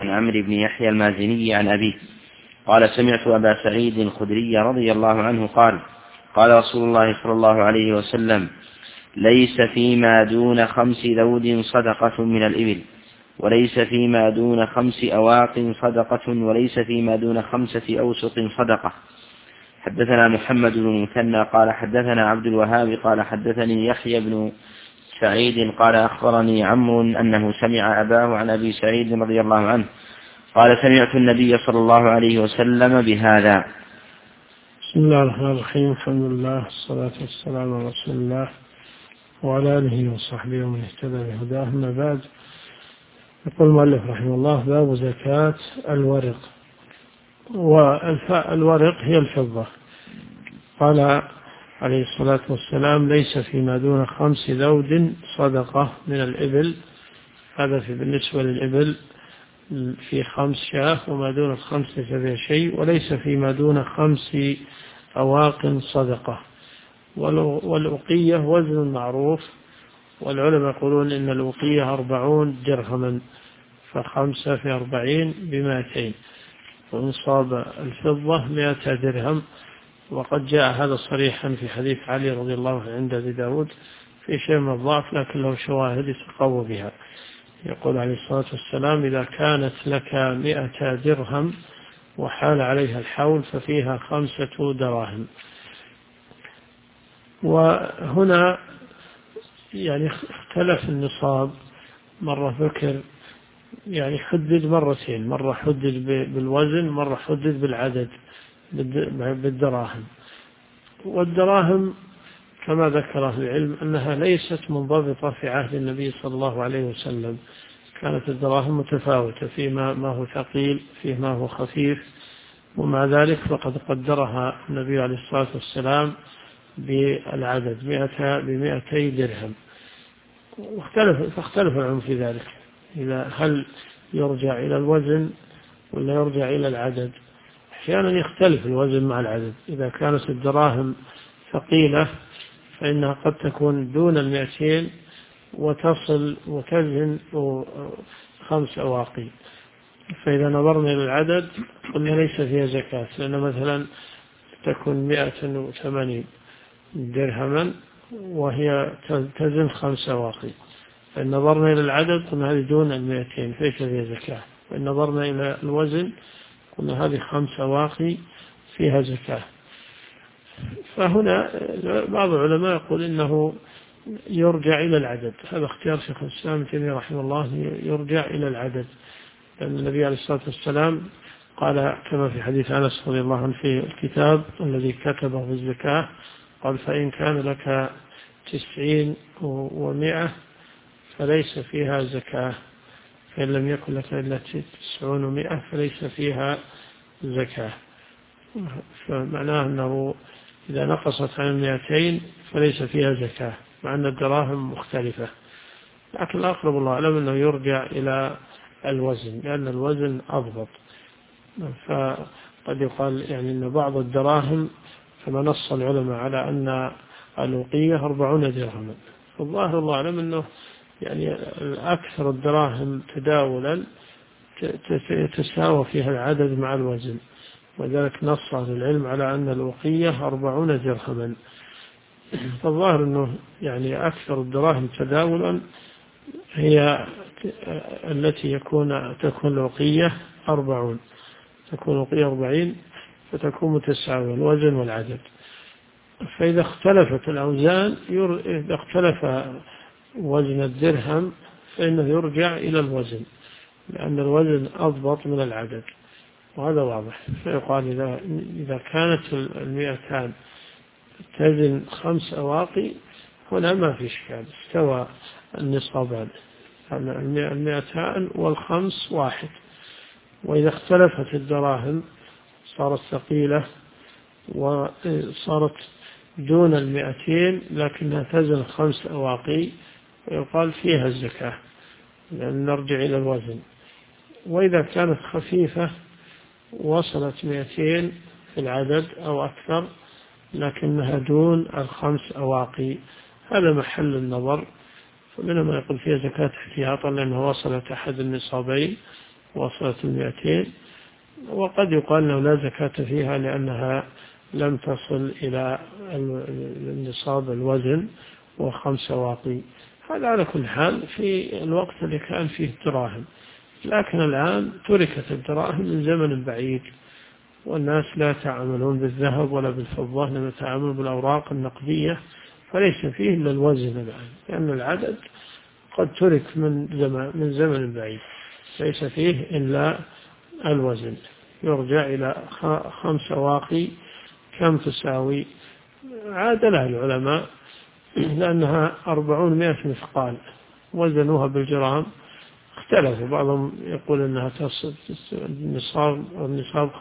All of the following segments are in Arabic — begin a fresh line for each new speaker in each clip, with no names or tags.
عن عمرو بن يحيى المازني عن أبيه قال سمعت أبا سعيد الخدري رضي الله عنه قال قال رسول الله صلى الله عليه وسلم ليس فيما دون 5 ذود صدقة من الإبل وليس فيما دون 5 أواق صدقة وليس فيما دون 5 أوسق صدقة. حدثنا محمد بن المثنى قال حدثنا عبد الوهاب قال حدثني يحيى بن سعيد قال أخبرني عمرو أنه سمع أباه عن أبي سعيد رضي الله عنه قال سمعت النبي صلى الله عليه وسلم بهذا.
بسم الله الرحمن الرحيم. الحمد لله والصلاة والسلام على رسول الله وعلى آله وصحبه ومن اهتدى بهداه. أما بعد، يقول المؤلف رحمه الله: باب زكاة الورق. والورق هي الفضة. قال عليه الصلاة والسلام: ليس فيما دون 5 ذود صدقة من الإبل. هذا بالنسبة للإبل في 5 شاة، وما دون 5 فيها شيء. وليس فيما دون 5 أواق صدقة. والأوقية وزن معروف، والعلماء يقولون إن الأوقية 40 درهما، ف5 في 40 ب200، ونصاب الفضة 100 درهم. وقد جاء هذا صريحا في حديث علي رضي الله عنه عند أبي داود في شيء من الضعف، لكن له شواهد يتقوى بها. يقول عليه الصلاة والسلام: إذا كانت لك 100 درهم وحال عليها الحول ففيها 5 دراهم. وهنا يعني اختلف النصاب، مرة ذكر يعني حدد مرتين، مرة حدد بالوزن، مرة حدد بالعدد بالدراهم. والدراهم كما ذكر أهل العلم أنها ليست منضبطة في عهد النبي صلى الله عليه وسلم. كانت الدراهم متفاوتة، فيما ما هو ثقيل، فيما هو خفيف، ومع ذلك فقد قدرها النبي عليه الصلاة والسلام بالعدد 200 درهم. فاختلف العلم في ذلك، هل يرجع إلى الوزن ولا يرجع إلى العدد. أحيانا يختلف الوزن مع العدد. إذا كانت الدراهم ثقيلة فإنها قد تكون دون 200 وتصل وتزن 5 أواقي. فإذا نظرنا إلى العدد قلنا ليس فيها زكاة، لأن مثلا تكون 180 درهما وهي تزن 5 أواقي. فإن نظرنا إلى العدد قلنا هذه دون 200 فليس فيها زكاة. وإن نظرنا إلى الوزن قلنا هذه 5 أواقي فيها زكاة. فهنا بعض العلماء يقول إنه يرجع إلى العدد. هذا اختيار شيخ الإسلام ابن تيمية رحمه الله، يرجع إلى العدد، لأن النبي عليه الصلاة والسلام قال كما في حديث أنس رضي الله عنه في الكتاب الذي كتبه في الزكاة، قال: فإن كان لك 90 و100 فليس فيها زكاة، فإن لم يكن لك إلا 90 و100 فليس فيها زكاة. فمعناه أنه إذا نقصت عن 200 فليس فيها زكاة، مع أن الدراهم مختلفة. لكن الأقرب الله أعلم أنه يرجع إلى الوزن، لأن الوزن أضبط. فقد يقال يعني أن بعض الدراهم كما نص العلماء على أن الأوقية 40 درهما. فالظاهر الله أعلم أنه يعني أكثر الدراهم تداولا تساوى فيها العدد مع الوزن، وذلك نص أهل العلم على أن الأوقية 40 درهما. فالظاهر أنه يعني أكثر الدراهم تداولا هي التي تكون الأوقية 40، تكون الأوقية 40 فتكون متساوية الوزن والعدد. فإذا اختلفت الأوزان، إذا اختلف وزن الدرهم فإنه يرجع إلى الوزن، لأن الوزن أضبط من العدد، وهذا واضح. فيقال إذا كانت 200 تزن 5 أواقي هنا ما في إشكال، استوى النصابان، 200 والخمس واحد. وإذا اختلفت الدراهم صارت ثقيلة وصارت دون 200 لكنها تزن 5 أواقي ويقال فيها الزكاة، لأن نرجع إلى الوزن. وإذا كانت خفيفة وصلت 200 في العدد أو أكثر لكنها دون 5 أواقي، هذا محل النظر. فمنهم من يقول فيها زكاة احتياطا لأنه وصلت أحد النصابين، وصلت 200، وقد يقال أنه لا زكاة فيها لأنها لم تصل إلى النصاب الوزن و5 واقي. هذا على كل حال في الوقت اللي كان فيه الدراهم، لكن الآن تركت الدراهم من زمن بعيد، والناس لا يتعاملون بالذهب ولا بالفضة، إنما يتعاملون بالأوراق النقدية، فليس فيه إلا الوزن الآن، لأن العدد قد ترك من زمن بعيد، ليس فيه إلا الوزن. يرجع إلى 5 واقي كم تساوي، عادلها العلماء لأنها 400 مثقال، وزنوها بالجرام اختلفوا، بعضهم يقول أنها تصل النصاب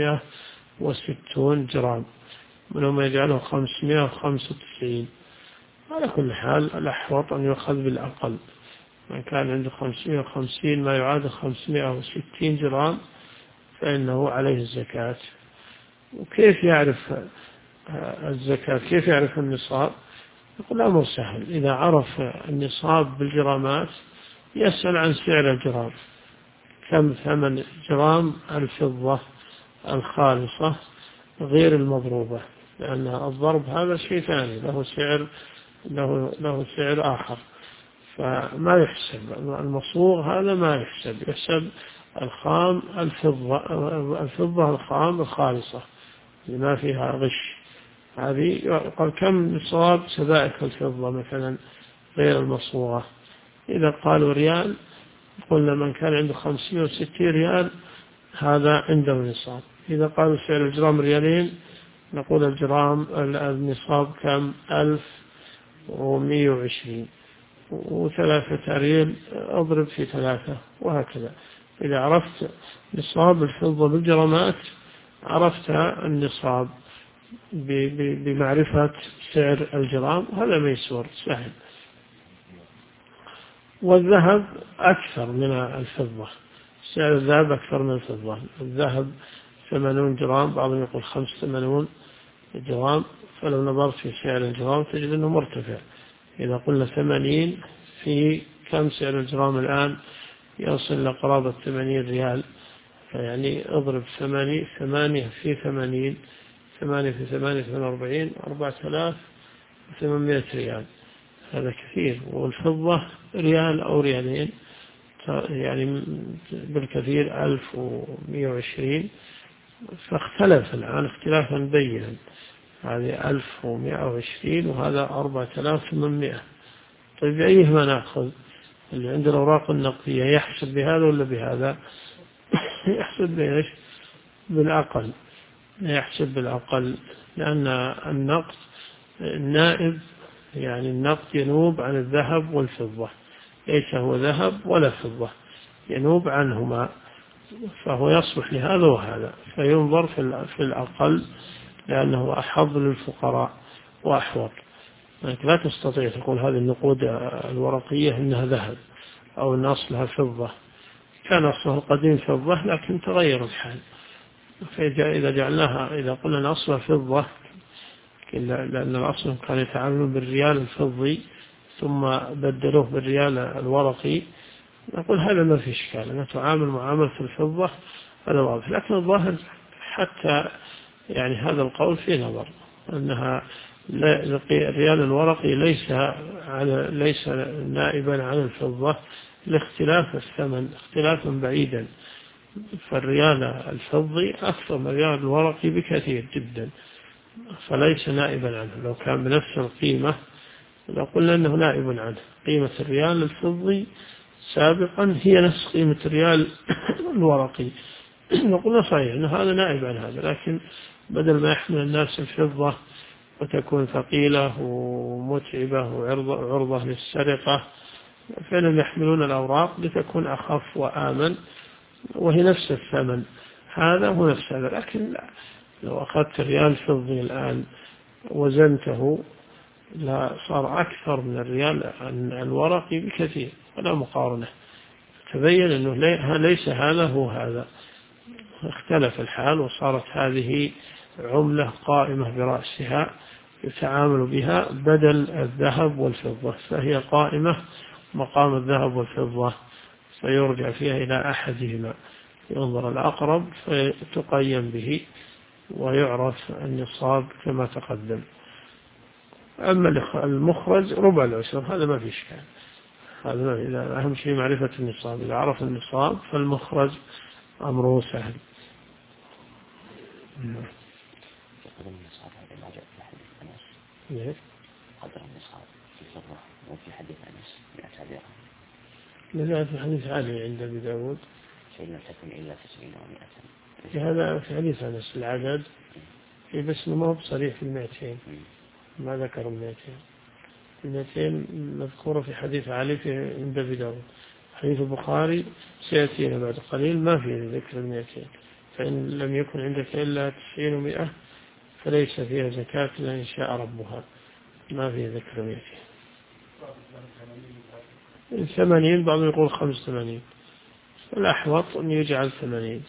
560 جرام، منهم يجعله 595. على كل حال الأحوط أن يؤخذ بالأقل، من كان عنده 550 ما يعادل 560 جرام فإنه عليه الزكاة. وكيف يعرف الزكاة؟ كيف يعرف النصاب؟ يقول الأمر سهل، إذا عرف النصاب بالجرامات يسأل عن سعر الجرام، كم ثمن جرام الفضة الخالصة غير المضروبة، لأن الضرب هذا شيء ثاني، له سعر آخر، فما يحسب المصوغ، هذا ما يحسب الخام الفضة الخام الخالصة اللي ما فيها غش. هذه قال كم نصاب سبائك الفضة مثلا غير المصوغة، إذا قالوا ريال قلنا من كان عنده 560 ريال هذا عنده نصاب. إذا قالوا سعر الجرام ريالين نقول الجرام النصاب كم 1120، و3 ريال أضرب في 3، وهكذا. إذا عرفت نصاب الفضة بالجرامات عرفت النصاب بمعرفة سعر الجرام، هذا ميسور سهل. والذهب أكثر من الفضة، سعر الذهب أكثر من الفضة، الذهب 80 جرام، بعضهم يقول 85 جرام، فلو نظرت في سعر الجرام تجد أنه مرتفع. إذا قلنا 80 في كم سعر الجرام الآن؟ يصل لقرابة 80 ريال، فيعني اضرب 8 في 80، 8 في 8 48، 4800 ريال، هذا كثير. والفضة ريال أو ريالين يعني بالكثير 1120، فاختلف الآن اختلافا بينا، هذه 1120 وهذا 4800. طيب بأيهما نأخذ؟ اللي عند الأوراق النقدية يحسب بهذا ولا بهذا؟ يحسب بإيش؟ بالأقل، يحسب بالأقل، لأن النقد النائب، يعني النقد ينوب عن الذهب والفضة، ليس هو ذهب ولا فضة، ينوب عنهما، فهو يصلح لهذا وهذا، فينظر في الأقل لأنه أحظ للفقراء وأحوط. لا تستطيع تقول هذه النقود الورقية إنها ذهب أو أن أصلها فضة، كان أصلها القديم فضة لكن تغير الحال، فإذا جعلناها، إذا قلنا أن أصلها فضة لأن الأصل كان يتعاملون بالريال الفضي ثم بدلوه بالريال الورقي، نقول هذا ما في إشكال، نتعامل معاملة الفضة، هذا واضح. لكن الظاهر حتى يعني هذا القول فيه نظر، أنها الريال الورقي ليس نائبا عن الفضة لاختلاف الثمن اختلافا بعيدا، فالريال الفضي أكثر من الريال الورقي بكثير جدا، فليس نائبا عنه. لو كان بنفس القيمة لو قلنا أنه نائب عنه، قيمة الريال الفضي سابقا هي نفس قيمة الريال الورقي، نقول صحيح أن هذا نائب عن هذا، لكن بدل ما يحمل الناس الفضة وتكون ثقيلة ومتعبة وعرضة للسرقة، فإنهم يحملون الأوراق لتكون أخف وآمن، وهي نفس الثمن، هذا هو نفس هذا. لكن لا، لو أخذت ريال فضي الآن وزنته لا صار أكثر من الريال الورقي بكثير، ولا مقارنة، تبين أنه ليس هذا هو هذا، اختلف الحال، وصارت هذه عملة قائمة برأسها يتعامل بها بدل الذهب والفضة، فهي قائمة مقام الذهب والفضة، فيرجع فيها إلى أحدهما، ينظر الأقرب فتقيم به ويعرف النصاب كما تقدم. أما المخرج ربع العشر هذا ما في إشكال، هذا أهم شيء معرفة النصاب. إذا عرف النصاب فالمخرج أمره سهل.
قدر النصاب هذا ما جاء في حديث أنس.
ليش؟
قدر النصاب في الفضة وفي حديث أنس 100 درهم.
لا في حديث علي عند أبي داود
شيء لم تكن إلا 90 و100.
في هذا في حديث أنس العدد بس ما هو بصريح في 200 ما ذكر 200. 200 مذكورة في حديث علي في عند أبي داود. حديث البخاري سيأتينا بعد قليل ما فيه ذكر 200. فإن لم يكن عندك إلا 90 و100 فليس فيها زكاة إلا إن شاء ربها، ما فيه ذكر 200. 80 بعض يقول 85 الأحوط أن يجعل 80.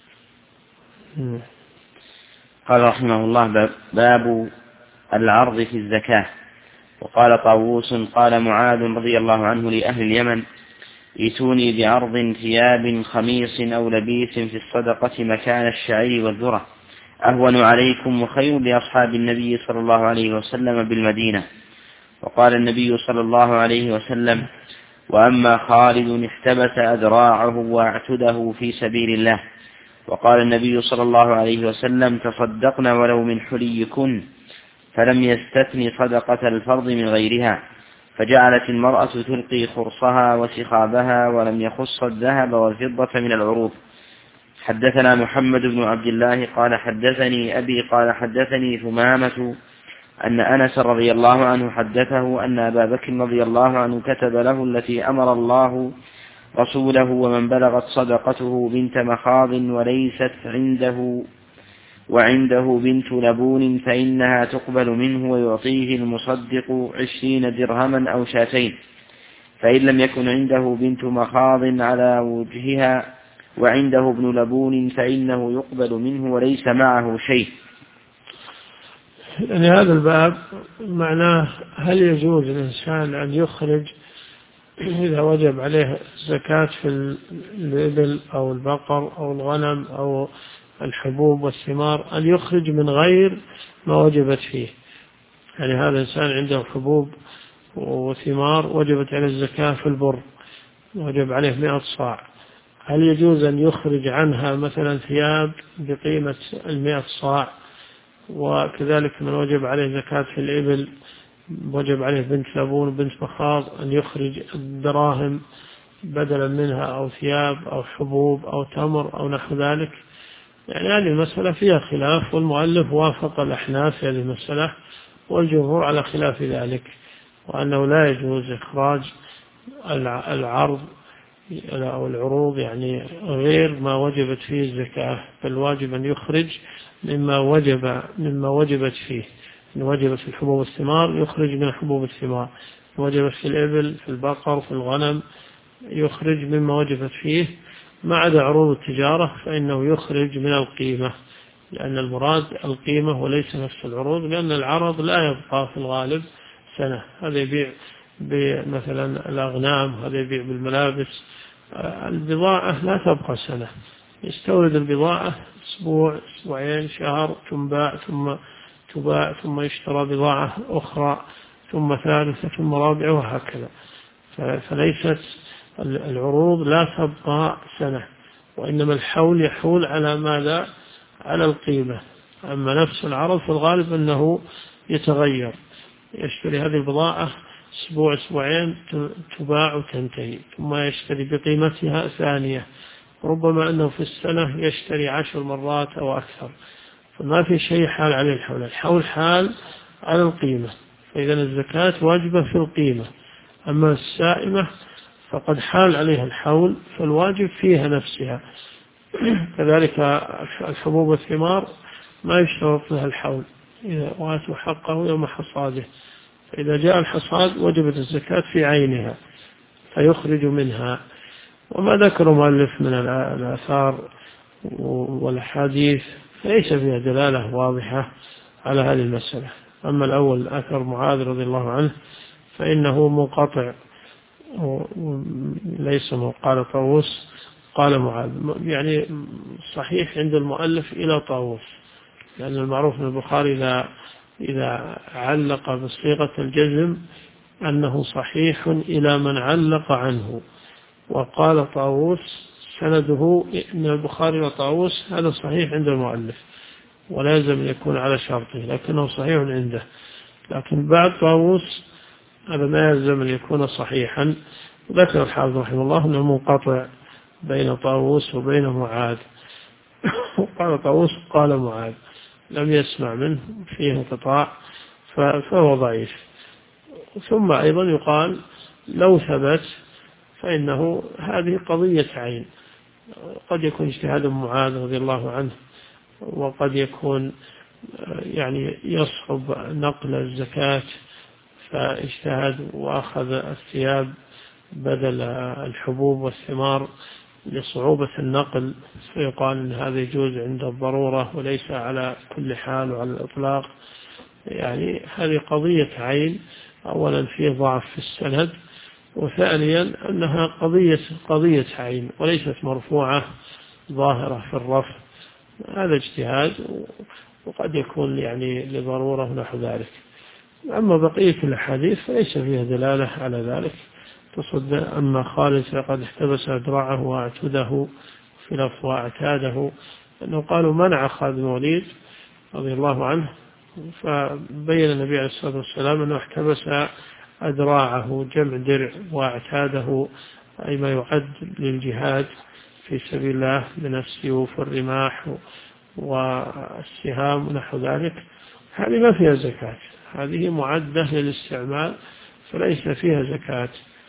قال رحمه الله باب العرض في الزكاة. وقال طاووس قال معاذ رضي الله عنه لأهل اليمن ائتوني بعرض ثياب خميص أو لبيس في الصدقة مكان الشعير والذرة أهون عليكم وخير لأصحاب النبي صلى الله عليه وسلم بالمدينة. وقال النبي صلى الله عليه وسلم وأما خالد احتبس أذراعه واعتده في سبيل الله. وقال النبي صلى الله عليه وسلم تصدقن ولو من حليكن، فلم يستثن صدقة الفرض من غيرها، فجعلت المرأة تلقي خرصها وسخابها ولم يخص الذهب والفضة من العروض. حدثنا محمد بن عبد الله قال حدثني أبي قال حدثني ثمامة أن أنس رضي الله عنه حدثه أن أبا بكر رضي الله عنه كتب له التي أمر الله رسوله ومن بلغت صدقته بنت مخاض وليست وعنده بنت لبون فإنها تقبل منه ويعطيه المصدق 20 درهما أو شاتين. فإن لم يكن عنده بنت مخاض على وجهها وعنده ابن لبون فإنه يقبل منه وليس معه شيء.
يعني هذا الباب معناه هل يجوز الإنسان أن يخرج إذا وجب عليه زكاة في الإبل أو البقر أو الغنم أو الحبوب والثمار أن يخرج من غير ما وجبت فيه. يعني هذا الإنسان عنده حبوب وثمار وجبت عليه الزكاة في البر وجب عليه 100 صاع، هل يجوز أن يخرج عنها مثلا ثياب بقيمة 100 صاع؟ وكذلك من وجب عليه زكاة في الإبل وجب عليه بنت لبون وبنت مخاض أن يخرج الدراهم بدلا منها أو ثياب أو حبوب أو تمر أو نحو ذلك. يعني هذه المسألة فيها خلاف، والمؤلف وافق الأحناف في هذه المسألة والجمهور على خلاف ذلك، وأنه لا يجوز إخراج العرض أو العروض يعني غير ما وجبت فيه الزكاة، بل واجب أن يخرج مما وجبت فيه. إن وجبت في الحبوب والثمار يخرج من حبوب الثمار، إن وجبت في الإبل في البقر في الغنم يخرج مما وجبت فيه، ما عدا عروض التجارة فإنه يخرج من القيمة، لأن المراد القيمة وليس نفس العروض، لأن العرض لا يبقى في الغالب سنة. هذا يبيع مثلا الأغنام، هذا يبيع بالملابس. البضاعة لا تبقى سنة، يستورد البضاعة أسبوع أسبوعين شهر ثم تباع ثم يشترى بضاعة أخرى ثم ثالثة ثم رابعة وهكذا. فليست العروض لا تبقى سنة، وإنما الحول يحول على ماذا؟ على القيمة. أما نفس العرض في الغالب أنه يتغير، يشتري هذه البضاعة أسبوع أسبوعين تباع وتنتهي ثم يشتري بقيمتها ثانية، ربما أنه في السنة يشتري 10 مرات أو أكثر، فما في شيء حال عليه الحول. الحول حال على القيمة، فإذا الزكاة واجبة في القيمة. أما السائمة فقد حال عليها الحول فالواجب فيها نفسها. كذلك الحبوب والثمار ما يشترط لها الحول، إذا واتوا حقه يوم حصاده، فإذا جاء الحصاد وجبت الزكاة في عينها فيخرج منها. وما ذكر مؤلف من الآثار والحديث ليس فيها دلالة واضحة على هذه المسألة. أما الأول أثر معاذ رضي الله عنه فإنه منقطع، ليس من قال طاووس قال معاذ، يعني صحيح عند المؤلف إلى طاووس، لأن المعروف من البخاري إذا علق بصيغة الجزم أنه صحيح إلى من علق عنه. وقال طاووس سنده من البخاري وطاووس هذا صحيح عند المؤلف ولا يلزم أن يكون على شرطه، لكنه صحيح عنده. لكن بعد طاووس هذا ما يلزم أن يكون صحيحا. ذكر الحافظ رحمه الله أنه منقطع بين طاووس وبين معاذ. وقال طاووس قال معاذ لم يسمع منه، فيه انقطاع فهو ضعيف. ثم أيضا يقال لو ثبت فإنه هذه قضية عين، قد يكون اجتهاد معاذ رضي الله عنه، وقد يكون يعني يصعب نقل الزكاة فاجتهد وأخذ الثياب بدل الحبوب والثمار لصعوبة النقل، فيقال أن هذا يجوز عند الضرورة وليس على كل حال وعلى الإطلاق. يعني هذه قضية عين، أولا فيه ضعف في السند، وثانيا أنها قضية عين وليست مرفوعة ظاهرة في الرفع. هذا اجتهاد وقد يكون يعني لضرورة نحو ذلك. أما بقية الأحاديث فليس فيها دلالة على ذلك. تصد أما خالد فقد احتبس أدراعه واعتده في لفظ واعتاده، أنه قالوا منع خالد بن الوليد رضي الله عنه، فبين النبي عليه الصلاة والسلام أنه احتبس أدراعه جمع درع، واعتاده أي ما يعد للجهاد في سبيل الله من السيوف والرماح والسهام ونحو ذلك. هذه ما فيها زكاة، هذه معدة للاستعمال فليس فيها زكاة،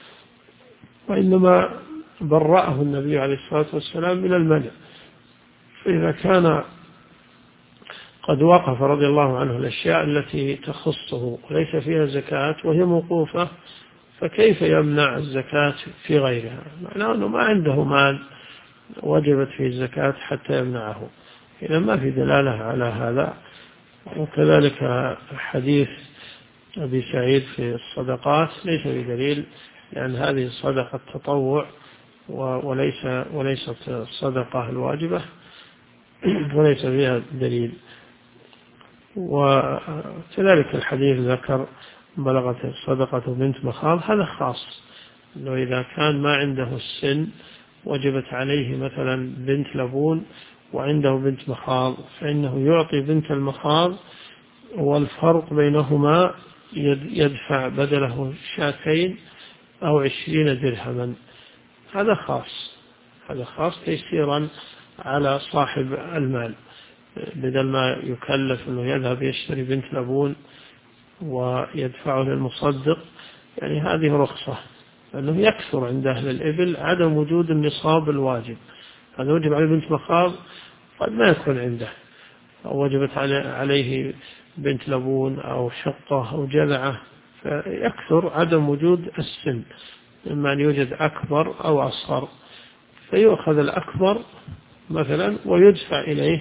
وإنما برأه النبي عليه الصلاة والسلام من المنع. فإذا كان قد وقف رضي الله عنه الأشياء التي تخصه وليس فيها زكاة وهي موقوفة، فكيف يمنع الزكاة في غيرها؟ معناه أنه ما عنده مال وجبت فيه الزكاة حتى يمنعه، إذا ما في دلالة على هذا. وكذلك حديث أبي سعيد في الصدقات ليس بدليل، لأن هذه صدقة تطوع وليست الصدقة الواجبة وليس فيها دليل. وكذلك الحديث ذكر بلغت الصدقة بنت مخاض، هذا خاص، أنه إذا كان ما عنده السن وجبت عليه مثلا بنت لبون وعنده بنت مخاض، فإنه يعطي بنت المخاض، والفرق بينهما يدفع بدله 2 أو 20 درهما. هذا خاص تيسيرا على صاحب المال، بدل ما يكلف أنه يذهب يشتري بنت لبون ويدفعه للمصدق. يعني هذه رخصة، لأنه يكثر عند أهل الإبل عدم وجود النصاب الواجب. هذا وجب عليه بنت مخاض قد ما يكون عنده، أو وجبت عليه بنت لبون أو شقة أو جذعة، فيكثر عدم وجود السن، إما أن يوجد أكبر أو أصغر، فيؤخذ الأكبر مثلا ويدفع إليه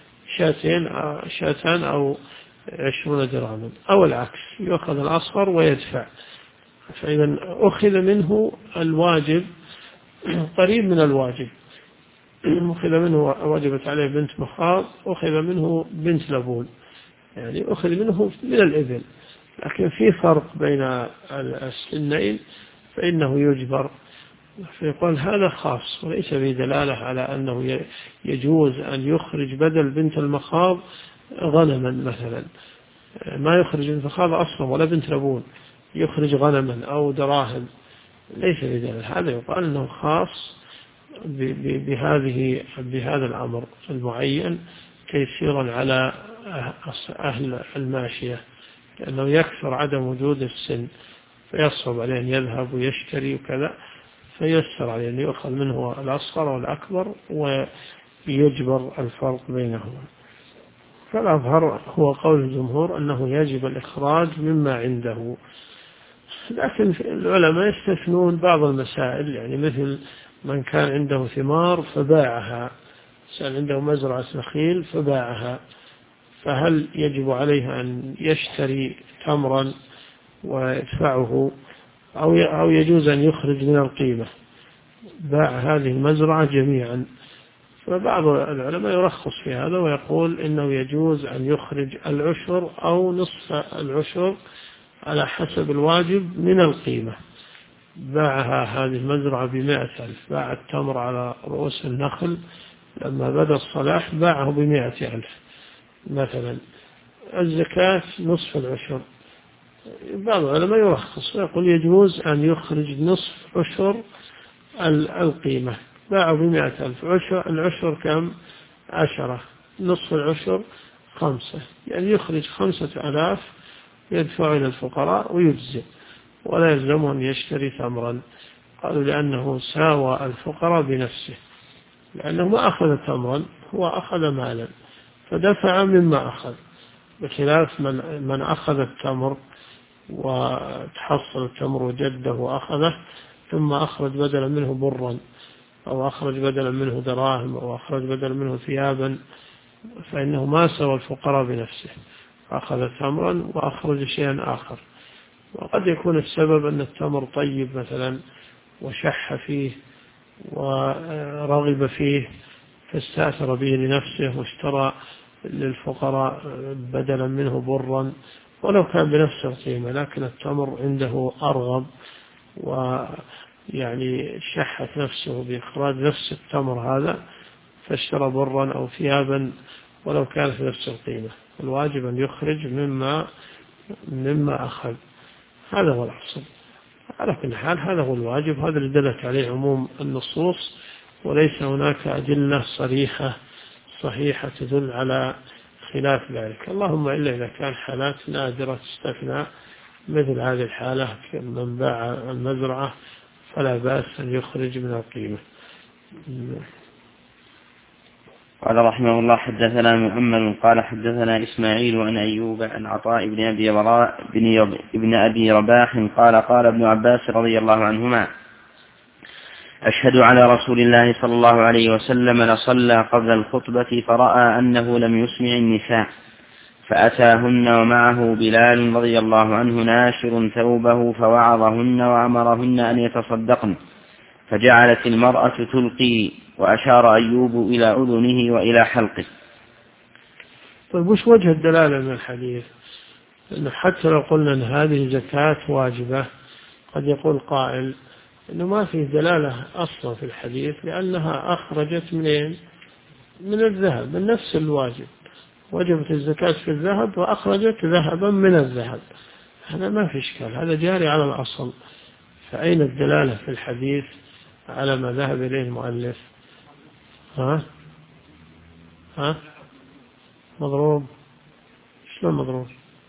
2 أو 20 درهما، أو العكس يؤخذ الأصغر ويدفع. فإذا أخذ منه الواجب قريب من الواجب، أخذ منه وجبت عليه بنت مخاض، أخذ منه بنت لبون، يعني أخذ منه من الإبل، لكن في فرق بين السنين فإنه يجبر. فيقول هذا خاص وليس به دلالة على أنه يجوز أن يخرج بدل بنت المخاض غنما مثلا، ما يخرج بنت المخاض أصلا ولا بنت لبون، يخرج غنما أو دراهم، ليس به دلالة. هذا يقال أنه خاص بهذا الأمر المعين تيسيرا على أهل الماشية، لأنه يكثر عدم وجود السن فيصعب عليه أن يذهب ويشتري وكذا، فيسر عليه أن يؤخذ منه الأصغر والأكبر ويجبر الفرق بينهما. فالأظهر هو قول الجمهور أنه يجب الإخراج مما عنده، لكن العلماء يستثنون بعض المسائل، يعني مثل من كان عنده ثمار فباعها، كان عنده مزرعة نخيل فباعها، فهل يجب عليه أن يشتري تمرا ويدفعه أو يجوز أن يخرج من القيمة، باع هذه المزرعة جميعا. فبعض العلماء يرخص في هذا ويقول إنه يجوز أن يخرج العشر أو نصف العشر على حسب الواجب من القيمة. باعها هذه المزرعة ب100,000، باع التمر على رؤوس النخل لما بدأ الصلاح باعه ب100,000 مثلا، الزكاة نصف العشر. بعض العلماء يرخص ويقول يجوز أن يخرج نصف عشر القيمة. باعوا ب100,000، العشر كم؟ 10، نصف العشر 5، يعني يخرج 5,000 يدفع إلى الفقراء ويجزئ، ولا يلزمه أن يشتري تمرا. قالوا لأنه ساوى الفقراء بنفسه، لأنه ما أخذ تمرا، هو أخذ مالا فدفع مما أخذ، بخلاف من أخذ التمر وتحصل التمر وجده وأخذه ثم أخرج بدلا منه برا، أو أخرج بدلا منه دراهم، أو أخرج بدلا منه ثيابا، فإنه ما سوى الفقراء بنفسه، أخذ تمرا وأخرج شيئا آخر. وقد يكون السبب أن التمر طيب مثلا وشح فيه ورغب فيه فاستأثر به لنفسه واشترى للفقراء بدلا منه برا، ولو كان بنفس القيمة، لكن التمر عنده أرغب ويعني شحت نفسه بإخراج نفس التمر هذا فاشترى برا أو ثيابا ولو كانت نفس القيمة. الواجب أن يخرج مما أخذ، هذا هو الأصل. على كل حال هذا هو الواجب، هذا اللي دلت عليه عموم النصوص، وليس هناك أدلة صريحة صحيحة تدل على خلاف ذلك، اللهم إلا إذا كان حالات نادرة تستثنى، مثل هذه الحالة من باع المزرعة فلا بأس أن يخرج من القيمة.
قال رحمه الله حدثنا محمد قال حدثنا إسماعيل عن أيوب عن عطاء بن أبي رباح قال قال ابن عباس رضي الله عنهما: أشهد على رسول الله صلى الله عليه وسلم لصلى قبل الخطبة فرأى أنه لم يسمع النساء فأتاهن ومعه بلال رضي الله عنه ناشر ثوبه فوعظهن وأمرهن أن يتصدقن، فجعلت المرأة تلقي وأشار أيوب إلى أذنه وإلى حلقه.
طيب وش وجه الدلالة من الحديث؟ لأنه حتى لو قلنا أن هذه زكاة واجبة قد يقول قائل أنه ما فيه دلالة أصلا في الحديث، لأنها أخرجت من الذهب، من نفس الواجب، وجبت الزكاة في الذهب وأخرجت ذهبا من الذهب، هذا ما في إشكال، هذا جاري على الأصل. فأين الدلالة في الحديث على ما ذهب إليه المؤلف؟ مضروب؟ شلون مضروب؟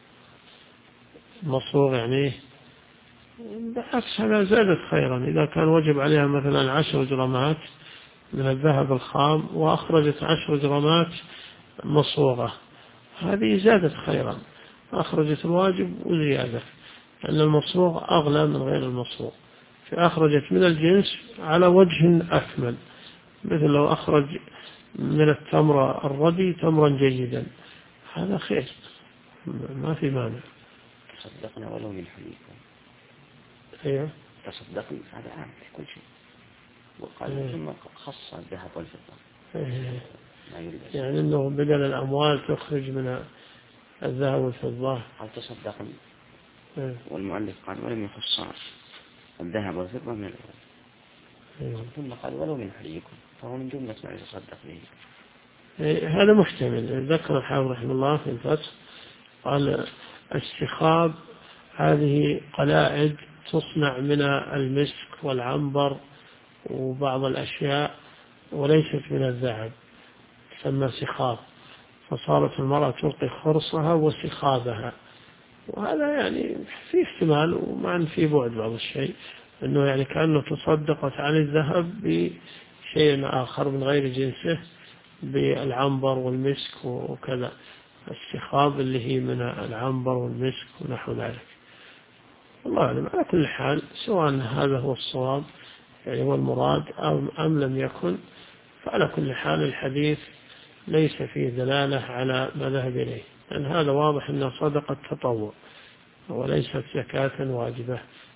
مصروغ يعني؟ بالعكس هذا زادت خيرا، إذا كان وجب عليها مثلا 10 جرامات من الذهب الخام وأخرجت 10 جرامات مصروغة، هذه زادت خيرا، أخرجت الواجب وزيادة، لأن المصروغ أغلى من غير المصروغ، فأخرجت من الجنس على وجه أكمل، مثل لو أخرج من التمر الردي تمرا جيدا، هذا خير، ما في مانع.
تصدقنا ولو من حليكم.
أيوه
تصدقنا، هذا عام في كل شيء، وقال ثم خص الذهب والفضة.
يعني أنه بدل الأموال تخرج من الذهب والفضة.
قال تصدقنا، والمؤلف قال ولم يخص الذهب والفضة من الأول، ثم قال ولو من حليكم، فهو من جملة ما يتصدق به.
هذا محتمل. ذكر الحافظ رحمه الله في الفتح قال السخاب هذه قلائد تصنع من المسك والعنبر وبعض الأشياء وليست من الذهب، تسمى سخاب، فصارت المرأة تلقي خرصها وسخابها، وهذا يعني في احتمال ومع في بعد بعض الشيء، أنه يعني كأنه تصدقت عن الذهب بشيء آخر من غير جنسه، بالعنبر والمسك وكذا، السخاب اللي هي من العنبر والمسك ونحو ذلك. الله أعلم. على كل حال سواء هذا هو الصواب يعني هو المراد أم لم يكن، فعلى كل حال الحديث ليس فيه دلالة على ما ذهب إليه، لأن هذا واضح أنه صدقة تطوع وليست زكاة واجبة،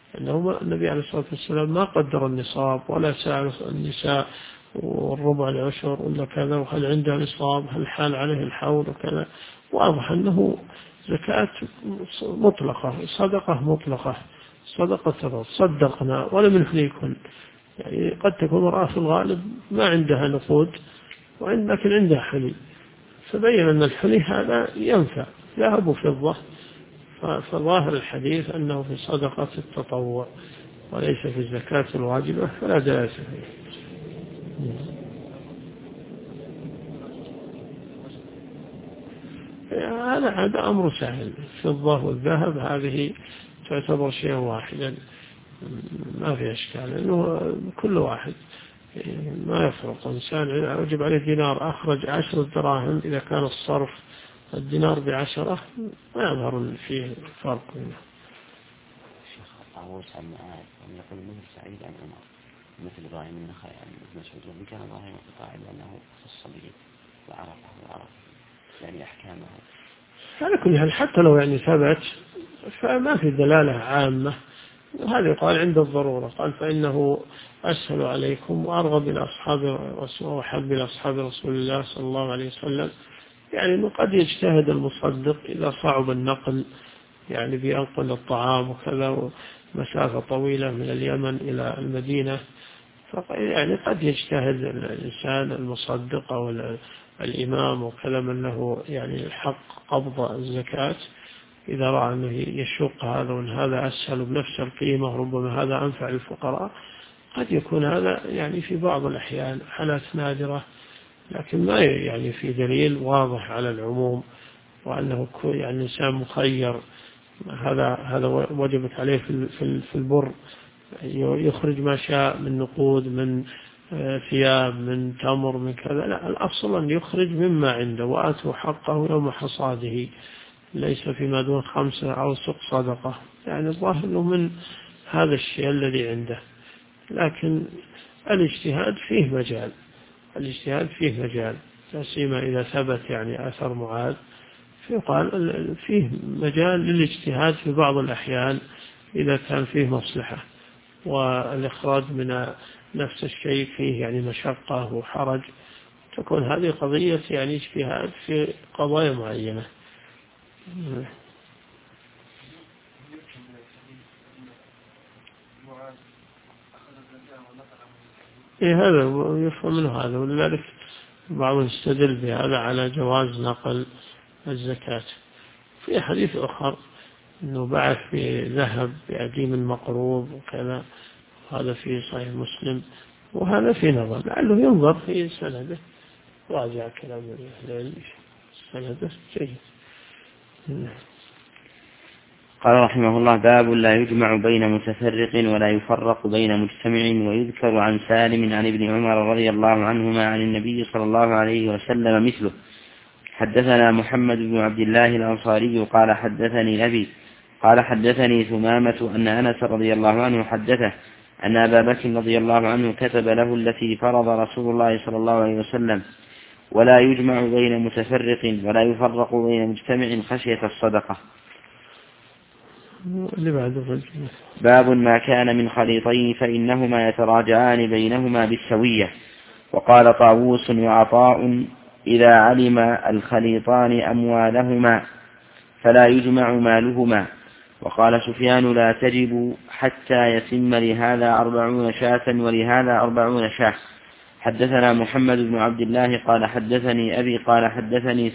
أنه النبي عليه الصلاة والسلام ما قدر النصاب ولا سأل النساء والربع العشر ولا كذا، وهل عنده نصاب، هل حال عليه الحول وكذا. واضح أنه زكاة مطلقة، صدقة مطلقة، صدقة صدقنا ولم نحليكن. يعني قد تكون امرأة في الغالب ما عندها نقود لكن عندها حلي، فبين أن الحلي هذا ينفع ذهب وفضة، فظاهر الحديث أنه في صدقة التطوع وليس في الزكاة الواجبة، فلا دلالة فيه. هذا أمر سهل، الفضة والذهب هذه تعتبر شيئا واحدا، ما في إشكال، لأنه كل واحد ما يفرق. إنسان يجب عليه دينار أخرج 10 دراهم، إذا كان الصرف الدينار ب10 ما يظهر فيه فرق.
الشيخ طاووس عن معاذ يقول مثل سعيد عن عمر مثل إبراهيم بن نخعي عن ابن مسعود، وإن كان إبراهيم قاعد أنه خص به وعرف يعني أحكامه.
على كل حال حتى لو يعني ثبت فما في دلالة عامة، هذا يقال عند الضرورة، قال فإنه أسهل عليكم وأرغب إلى أصحاب وحب إلى أصحاب رسول الله صلى الله عليه وسلم. يعني أنه قد يجتهد المصدق إذا صعب النقل، يعني بينقل الطعام وكذا مسافة طويلة من اليمن إلى المدينة، يعني قد يجتهد الإنسان المصدق أو الإمام وكذا أنه يعني حق قبض الزكاة، إذا رأى أنه يشق هذا وأن هذا أسهل بنفس القيمة، ربما هذا أنفع للفقراء، قد يكون هذا يعني في بعض الأحيان حالات نادرة، لكن ما يعني في دليل واضح على العموم وأنه يعني الإنسان مخير. هذا وجبت عليه في البر يخرج ما شاء من نقود، من ثياب، من تمر، من كذا. لا، الأصل أن يخرج مما عنده، وآتوا حقه يوم حصاده، ليس فيما دون 5 أوسق صدقة. يعني الظاهر أنه من هذا الشيء الذي عنده، لكن الاجتهاد فيه مجال، لا سيما إذا ثبت يعني أثر معاذ، فيقال فيه مجال للاجتهاد في بعض الأحيان إذا كان فيه مصلحة، والإخراج من نفس الشيء فيه يعني مشقة وحرج، تكون هذه قضية يعني اجتهاد في قضايا معينة. هذا يفهم منه هذا، ولذلك بعضهم يستدل بهذا على جواز نقل الزكاة. في حديث آخر أنه بعث بذهب بعديم المقروض وكذا، هذا في صحيح مسلم، وهذا في نظر لعله ينظر في سنده، راجع كلام العلم سنده جيد.
قال رحمه الله: باب لا يجمع بين متفرق ولا يفرق بين مجتمع. ويذكر عن سالم عن ابن عمر رضي الله عنهما عن النبي صلى الله عليه وسلم مثله. حدثنا محمد بن عبد الله الأنصاري قال حدثني أبي قال حدثني ثمامة أن أنس رضي الله عنه حدثه أن أبا بكر رضي الله عنه كتب له التي فرض رسول الله صلى الله عليه وسلم: ولا يجمع بين متفرق ولا يفرق بين مجتمع خشية الصدقة. باب ما كان من خليطين فإنهما يتراجعان بينهما بالسوية. وقال طاووس وعطاء: إذا علم الخليطان أموالهما فلا يجمع مالهما. وقال سفيان: لا تجب حتى يتم لهذا 40 شاة ولهذا 40 شاة. حدثنا محمد بن عبد الله قال حدثني أبي قال حدثني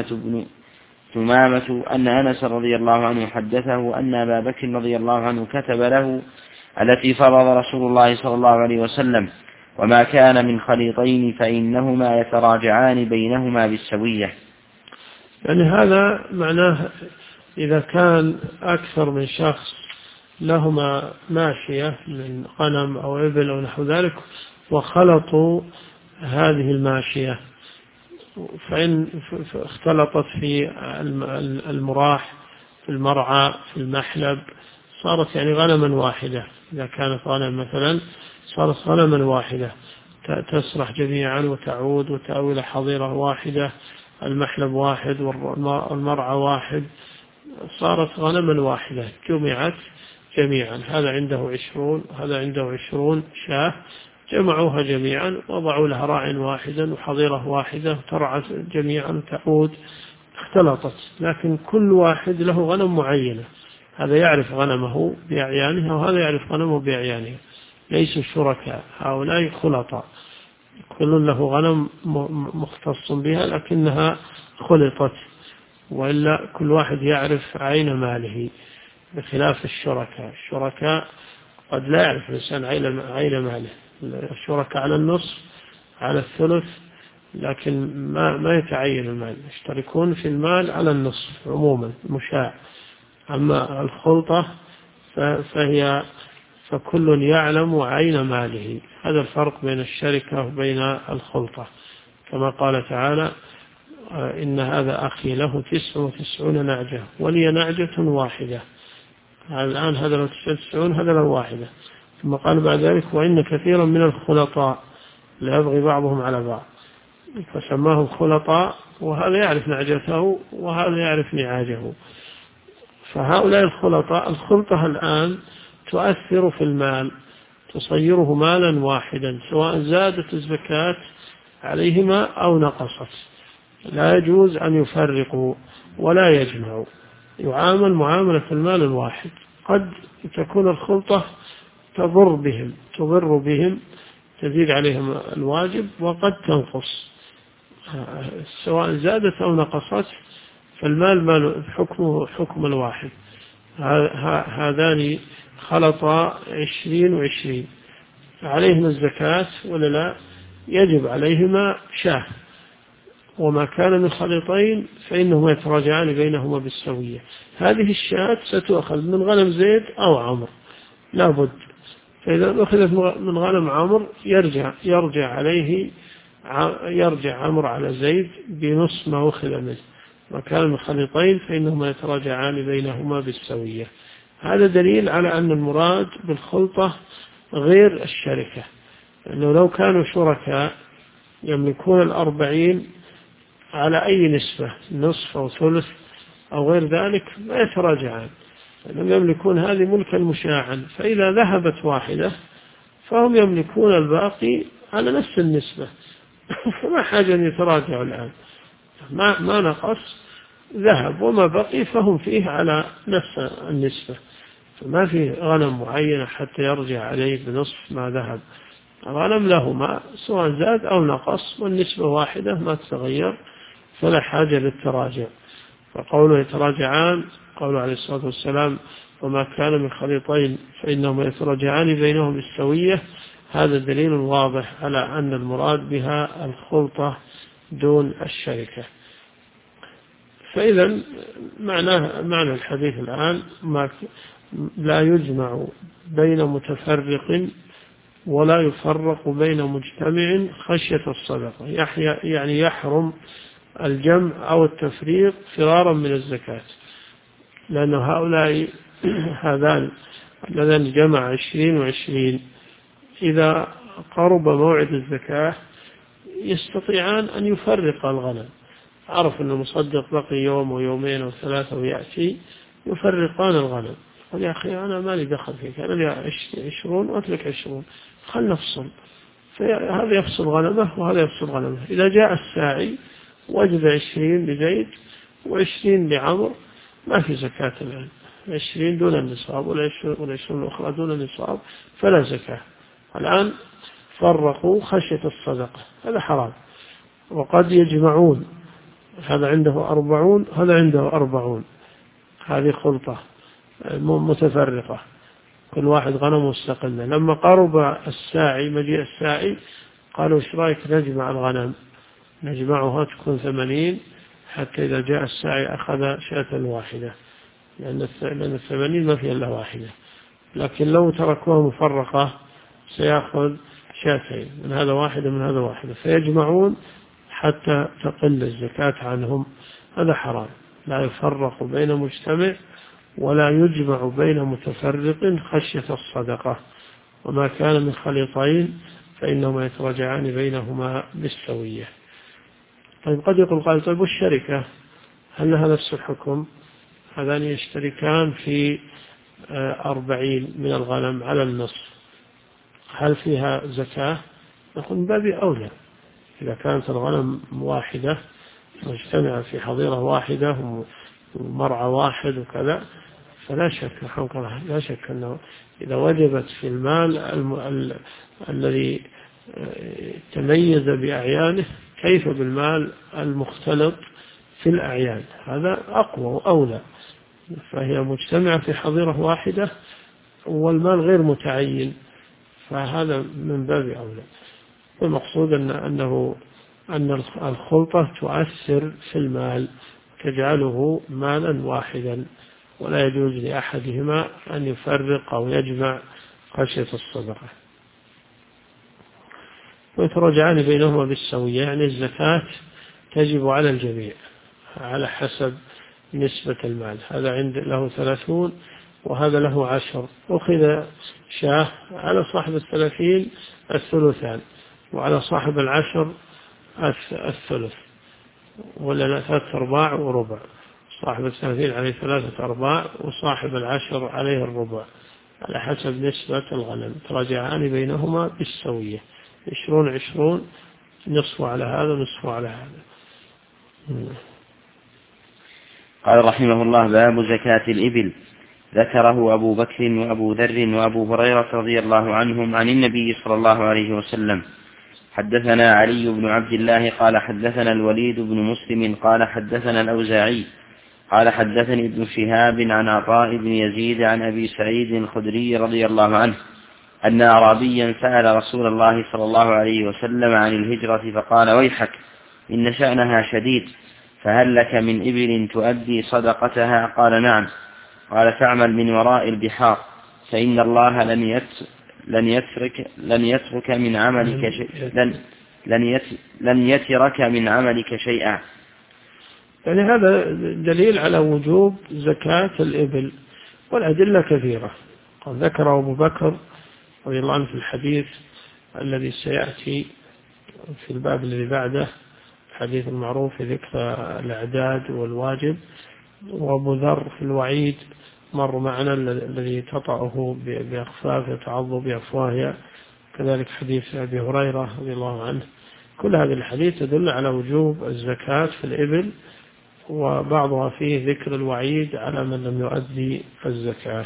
ثمامة أن أنس رضي الله عنه حدثه أن أبا بكر رضي الله عنه كتب له التي فرض رسول الله صلى الله عليه وسلم: وما كان من خليطين فإنهما يتراجعان بينهما بالسوية.
يعني هذا معناه إذا كان أكثر من شخص لهما ماشية من غنم أو إبل أو نحو ذلك، وخلطوا هذه الماشية، فإن اختلطت في المراح، في المرعى، في المحلب، صارت يعني غنما واحدة. إذا كانت غنم مثلا صارت غنما واحدة تسرح جميعا وتعود وتأوي إلى حظيرة واحدة، المحلب واحد والمرعى واحد، صارت غنما واحدة، جميعا، هذا عنده 20 هذا عنده 20 شاة، جمعوها جميعا وضعوا لها راع واحدا وحظيرة واحدة ترعى جميعا تعود، اختلطت، لكن كل واحد له غنم معينة، هذا يعرف غنمه بأعيانها وهذا يعرف غنمه بأعيانها، ليسوا شركاء، هؤلاء خلطاء، كل له غنم مختص بها لكنها خلطت، وإلا كل واحد يعرف عين ماله، بخلاف الشركاء قد لا يعرف الإنسان عين ماله، الشركاء على النصف على الثلث، لكن ما يتعين المال، يشتركون في المال على النصف عموما مشاع. أما الخلطة فكل يعلم عين ماله، هذا الفرق بين الشركة وبين الخلطة، كما قال تعالى إن هذا أخي له 99 نعجة ولي نعجة واحدة، الآن هذا له 99 هذا له واحدة، ثم قال بعد ذلك وإن كثيرا من الخلطاء لا يبغي بعضهم على بعض، فسماهم خلطاء، وهذا يعرف نعجته وهذا يعرف نعاجه، فهؤلاء الخلطاء الخلطة الآن تؤثر في المال، تصيره مالا واحدا سواء زادت الزكاة عليهما أو نقصت، لا يجوز أن يفرقوا ولا يجمعوا، يعامل معاملة المال الواحد، قد تكون الخلطة تضر بهم تزيد عليهم الواجب، وقد تنقص، سواء زادت أو نقصت، فالمال حكمه حكم الواحد. هذان خلطا 20 و20 عليهما الزكاة ولا لا؟ يجب عليهما شاه، وما كان من خليطين فإنهما يتراجعان بينهما بالسوية، هذه الشاة ستؤخذ من غنم زيد أو عمرو لا بد، فإذا أخذت من غنم عمرو يرجع عمرو على زيد بنصف ما أخذ منه، ما كان من خليطين فإنهما يتراجعان بينهما بالسوية. هذا دليل على أن المراد بالخلطة غير الشركة، لأنه لو كانوا شركاء يملكون 40 على أي نسبة، نصف أو ثلث أو غير ذلك، ما يتراجعان، لم يملكون هذه ملكا مشاعا، فإذا ذهبت واحدة فهم يملكون الباقي على نفس النسبة فما حاجة أن يتراجعوا الآن، ما نقص، ذهب وما بقي فهم فيه على نفس النسبة، فما في غنم معينة حتى يرجع عليه بنصف ما ذهب، الغنم لهما سواء زاد أو نقص والنسبة واحدة ما تتغير، فلا حاجة للتراجع. فقوله يتراجعان، قوله عليه الصلاة والسلام وما كان من خليطين فإنهما يتراجعان بينهم بالسوية، هذا دليل واضح على أن المراد بها الخلطة دون الشركة. فإذا معنى الحديث الآن لا يجمع بين متفرق ولا يفرق بين مجتمع خشية الصدقة، يعني يحرم الجمع أو التفريق فرارا من الزكاة، لأن هؤلاء هذان الذين جمع 20 و20 إذا قرب موعد الزكاة يستطيعان أن يفرق الغنم، عرف أن المصدق بقي يوم ويومين وثلاثة ويأتي، يفرقان الغنم، قال يا أخي أنا مالي دخل فيك، أنا لي 20 وأتلك 20، خل نفصل، فهذا يفصل غنمه وهذا يفصل غنمه، إذا جاء الساعي وجد 20 لزيد و20 لعمر ما في زكاة الآن، 20 دون النصاب وال20 الأخرى دون النصاب فلا زكاة، الآن فرقوا خشية الصدقة، هذا حرام. وقد يجمعون، هذا عنده 40 هذا عنده 40، هذه خلطة متفرقة، كل واحد غنم مستقلة، لما قرب الساعي مجيء الساعي قالوا ايش رايك نجمع الغنم، نجمعها تكون 80 حتى إذا جاء الساعي أخذ شاة واحدة، لأن 80 ما فيها إلا واحدة، لكن لو تركوها مفرقة سيأخذ شاتين، من هذا واحدة من هذا واحدة، فيجمعون حتى تقل الزكاة عنهم، هذا حرام، لا يفرق بين مجتمع ولا يجمع بين متفرق خشية الصدقة، وما كان من خليطين فإنهما يتراجعان بينهما بالسوية. طيب قد يقول قال طيب والشركة هل لها نفس الحكم؟ هذان يشتركان في 40 من الغنم على النصف، هل فيها زكاة؟ نقول من باب أولى. إذا كانت الغنم واحدة مجتمعة في حظيرة واحدة ومرعى واحد وكذا، فلا شك لا شك أنه إذا وجبت في المال الذي تميز بأعيانه كيف بالمال المختلط في الأعيان، هذا أقوى وأولى. فهي مجتمعة في حظيرة واحدة والمال غير متعين، فهذا من باب أولى. والمقصود أن الخلطة تؤثر في المال تجعله مالا واحدا، ولا يجوز لأحدهما أن يفرق أو يجمع خشية الصدقة. ويترجعان بينهما بالسوية، يعني الزكاة تجب على الجميع على حسب نسبة المال. هذا عند له 30 وهذا له 10، أخذ شاه على صاحب 30 الثلثان، وعلى صاحب 10 الثلث، ولا 3/4 وربع. صاحب 30 عليه 3/4 وصاحب 10 عليه الربع، على حسب نسبة الغنم. تراجعان بينهما بالسوية، 20 نصف على هذا نصف على هذا.
قال رحمه الله: باب زكاة الإبل. ذكره أبو بكر وأبو ذر وأبو هريرة رضي الله عنهم عن النبي صلى الله عليه وسلم. حدثنا علي بن عبد الله قال حدثنا الوليد بن مسلم قال حدثنا الأوزاعي قال حدثني ابن شهاب عن عطاء بن يزيد عن أبي سعيد الخدري رضي الله عنه أن أعرابيا سأل رسول الله صلى الله عليه وسلم عن الهجرة فقال: ويحك إن شأنها شديد، فهل لك من إبل تؤدي صدقتها؟ قال: نعم. قال: فاعمل من وراء البحار، فإن الله لن يترك من عملك لن يترك من عملك شيئا.
يعني هذا دليل على وجوب زكاة الإبل، والأدلة كثيرة. قد ذكر أبو بكر رضي الله عنه في الحديث الذي سيأتي في الباب الذي بعده، الحديث المعروف في ذكر الأعداد والواجب، وأبو ذر في الوعيد مر معنا الذي تطأه بأخفاف يتعض بأفواهها، كذلك حديث أبي هريرة رضي الله عنه. كل هذه الحديث تدل على وجوب الزكاة في الإبل، وبعضها فيه ذكر الوعيد على من لم يؤدي الزكاة.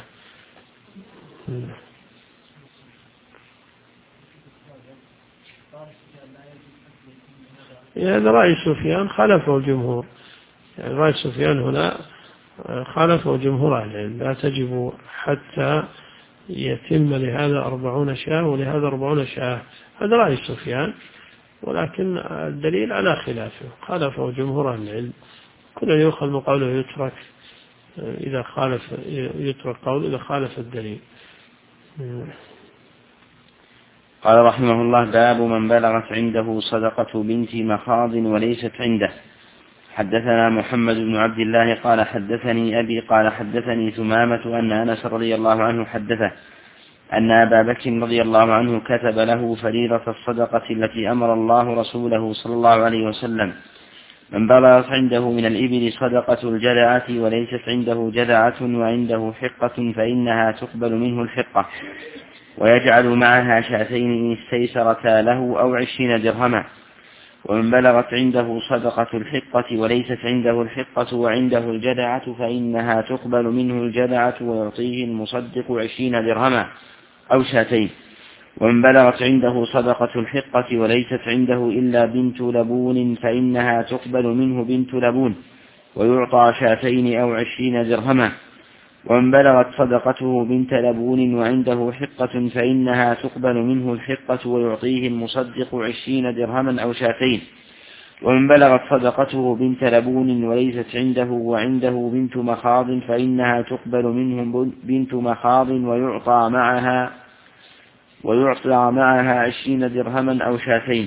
هذا رأي سفيان خالفه الجمهور، يعني رأي سفيان هنا خالفه جمهور أهل العلم، لا تجب حتى يتم لهذا 40 شاة ولهذا 40 شاة. هذا رأي سفيان، ولكن الدليل على خلافه، خالفه جمهور أهل العلم. كل يؤخذ من قوله يترك إذا خالف، يترك قوله إذا خالف الدليل.
قال رحمه الله: باب من بلغت عنده صدقة بنت مخاض وليست عنده. حدثنا محمد بن عبد الله قال حدثني أبي قال حدثني ثمامة أن أنس رضي الله عنه حدثه أن أبا بكر رضي الله عنه كتب له فريضة الصدقة التي أمر الله رسوله صلى الله عليه وسلم: من بلغت عنده من الإبل صدقة الجذعة وليست عنده جذعة وعنده حقة فإنها تقبل منه الحقة، ويجعل معها شاتين إن استيسرتا له أو 20 درهما. ومن بلغت عنده صدقة الحقة وليست عنده الحقة وعنده الجذعة فإنها تقبل منه الجذعة ويعطيه المصدق 20 درهما أو شاتين. ومن بلغت عنده صدقة الحقة وليست عنده إلا بنت لبون فإنها تقبل منه بنت لبون ويعطى شاتين أو 20 درهما. ومن بلغت صدقته بنت لبون وعنده حقة فإنها تقبل منه الحقة ويعطيه المصدق 20 درهما أو شاتين. ومن بلغت صدقته بنت لبون وليست عنده وعنده بنت مخاض فإنها تقبل منه بنت مخاض ويعطى معها 20 درهما أو شاتين.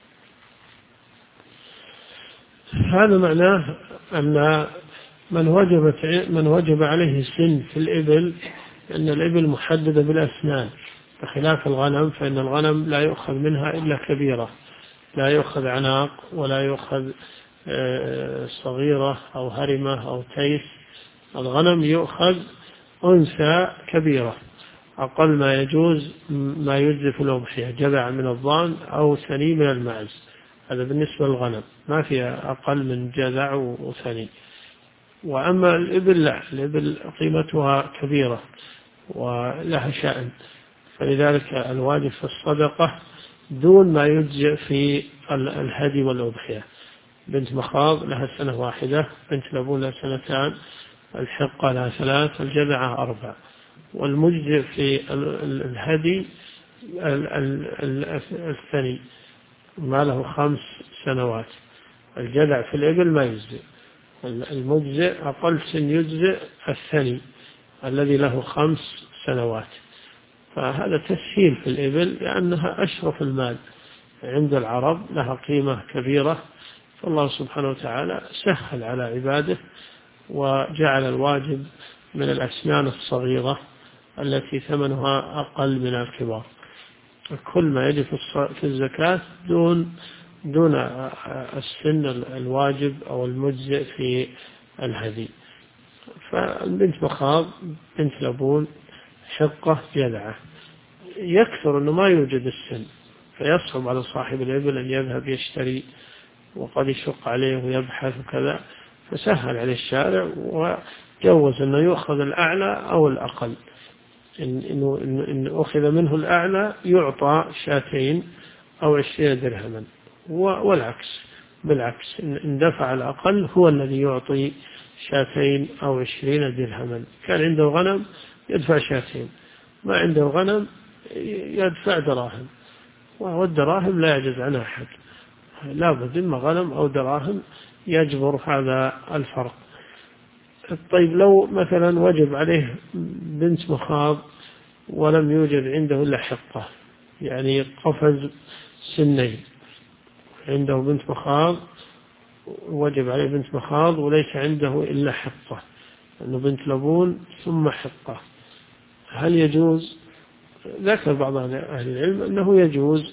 هذا معناه أن من وجب عليه السن في الإبل، أن الإبل محددة بالأسنان، بخلاف الغنم، فإن الغنم لا يؤخذ منها إلا كبيرة، لا يؤخذ عناق ولا يؤخذ صغيرة أو هرمة أو تيس. الغنم يؤخذ أنثى كبيرة أقل ما يجوز ما يجزي في الأضحية، جذع من الضان أو ثني من المعز، هذا بالنسبة للغنم ما فيها أقل من جذع وثني. وأما الإبل لا، الإبل قيمتها كبيرة ولها شأن، فلذلك الواجب في الصدقة دون ما يجزئ في الهدي والأضحية. بنت مخاض لها سنة واحدة، بنت لبون لها سنتان، الحقة لها 3، الجذعة 4. والمجزئ في الهدي الثني ما له 5 سنوات، الجذع في الإبل ما يجزئ، المجزئ أقل سن يجزئ الثني الذي له 5 سنوات. فهذا تسهيل في الإبل لأنها أشرف المال عند العرب، لها قيمة كبيرة، فالله سبحانه وتعالى سهل على عباده وجعل الواجب من الأسنان الصغيرة التي ثمنها أقل من الكبار. كل ما يجب في الزكاة دون السن الواجب أو المجزئ في الهدي. فالبنت مخاض، بنت لبون، حقة، جذعة، يكثر أنه ما يوجد السن، فيصعب على صاحب الإبل أن يذهب يشتري وقد يشق عليه ويبحث وكذا، فسهل عليه الشارع وجوز أنه يؤخذ الأعلى أو الأقل. إن أخذ منه الأعلى يعطى 2 أو 20 درهما، والعكس بالعكس، إن دفع الأقل هو الذي يعطي 2 أو 20 درهما. كان عنده غنم يدفع 2، ما عنده غنم يدفع دراهم، والدراهم لا يعجز عنها أحد، لا بد إما غنم أو دراهم يجبر هذا الفرق. طيب لو مثلا وجب عليه بنت مخاض ولم يوجد عنده إلا حقة، يعني قفز سنين، عنده بنت مخاض وجب عليه بنت مخاض وليس عنده إلا حقة، أنه بنت لبون ثم حقة، هل يجوز؟ ذكر بعض أهل العلم أنه يجوز،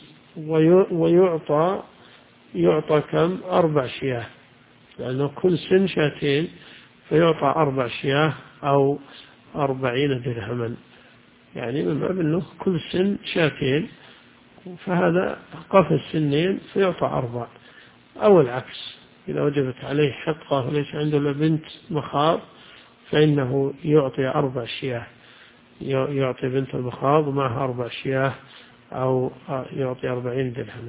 ويعطى كم؟ 4 شياه، لأنه كل سن 2 فيعطى 4 شياه أو 40 درهما، يعني من باب أنه كل سن 2، فهذا قفز 2 فيعطى 4. أو العكس، إذا وجبت عليه حقة وليس عنده إلا بنت مخاض فإنه يعطي 4 شياه، يعطي بنت المخاض ومعها 4 شياه أو يعطي 40 درهما.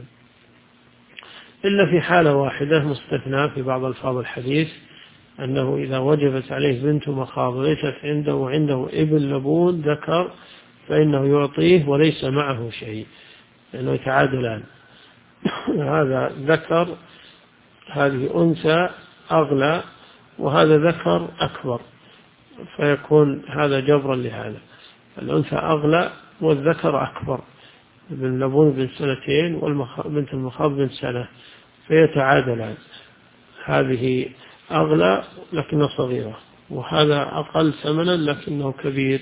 إلا في حالة واحدة مستثنى في بعض ألفاظ الحديث، أنه إذا وجبت عليه بنت مخاض وليست عنده ابن لبون ذكر فإنه يعطيه وليس معه شيء، لأنه يتعادلان. هذا ذكر، هذه أنثى أغلى، وهذا ذكر أكبر، فيكون هذا جبرا لهذا، الأنثى أغلى والذكر أكبر، ابن لبون بن 2 وبنت المخاض بن 1، فيتعادلان، هذه أغلى لكنها صغيرة، وهذا أقل ثمنا لكنه كبير،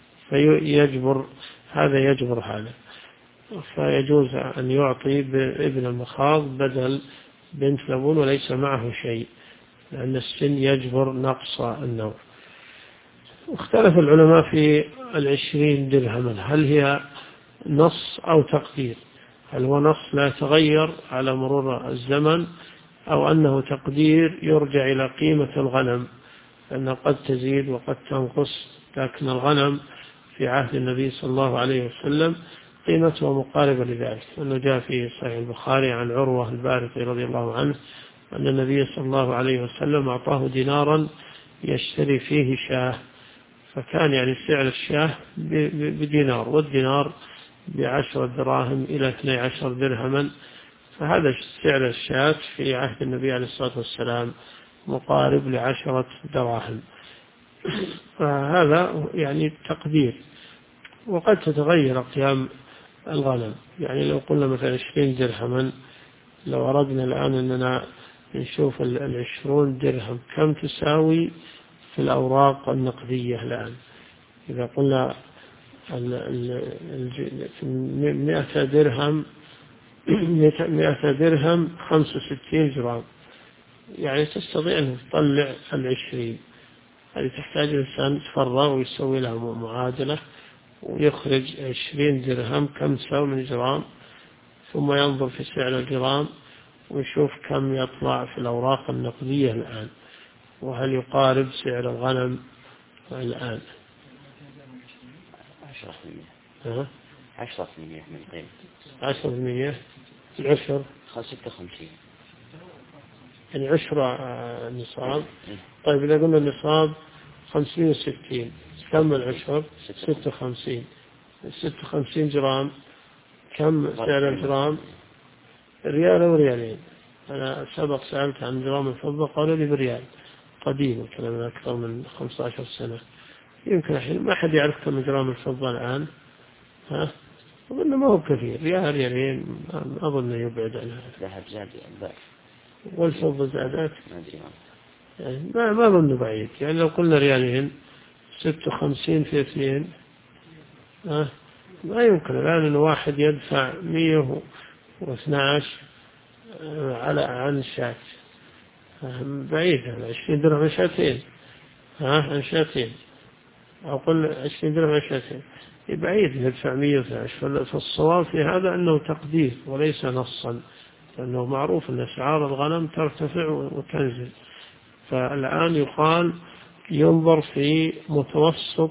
فيجبر هذا يجبر هذا، فيجوز أن يعطي ابن المخاض بدل بنت لبون وليس معه شيء، لأن السن يجبر نقص النوع. اختلف العلماء في 20 درهما، هل هي نص أو تقدير؟ هل هو نص لا يتغير على مرور الزمن، أو أنه تقدير يرجع إلى قيمة الغنم، أنها قد تزيد وقد تنقص، لكن الغنم في عهد النبي صلى الله عليه وسلم قيمته مقاربة لذلك، أنه جاء في صحيح البخاري عن عروة البارقي رضي الله عنه أن النبي صلى الله عليه وسلم أعطاه دينارا يشتري فيه شاه، فكان يعني سعر الشاه بدينار، والدينار ب10 دراهم إلى 12 درهما، فهذا سعر الشاة في عهد النبي عليه الصلاة والسلام مقارب ل10 دراهم، فهذا يعني تقدير. وقد تتغير قيام الغنم، يعني لو قلنا مثلا 20 درهما، لو أردنا الآن أننا نشوف 20 درهم كم تساوي في الأوراق النقدية الآن، إذا قلنا 100 درهم 100 درهم 65 جرام، يعني تستطيع أن تطلع 20، هذه تحتاج الإنسان يتفرغ ويسوي لها معادلة ويخرج 20 درهم كم تساوي من جرام، ثم ينظر في سعر الجرام ويشوف كم يطلع في الأوراق النقدية الآن، وهل يقارب سعر الغنم الآن.
10% من قيمة
10% العشر
56
يعني عشر النصاب. طيب إذا قلنا النصاب 560 كم العشر؟ 56. 56 جرام كم سعر الجرام؟ ريال أو ريالين. أنا سبق سألت عن جرام الفضة قالوا لي بريال، قديم الكلام من أكثر من 15 سنة. يمكن الحين ما حد يعرف كم جرام الفضة الآن، ها؟ وإنه ما هو كثير، ريال ريالين أظن يبعد عنها.
ذهب زاد
والفضة زادت يعني ما أظن بعيد. يعني لو قلنا ريالين 56 في 2 ما يمكن الآن أن واحد يدفع 112 عن شاة، بعيد 20 درهم عن شاتين، عن شاتين، أو قل 20 درهم عن شاتين، بعيد يدفع 112. فالصواب في هذا أنه تقدير وليس نصا، لأنه معروف أن أسعار الغنم ترتفع وتنزل. فالآن يقال ينظر في متوسط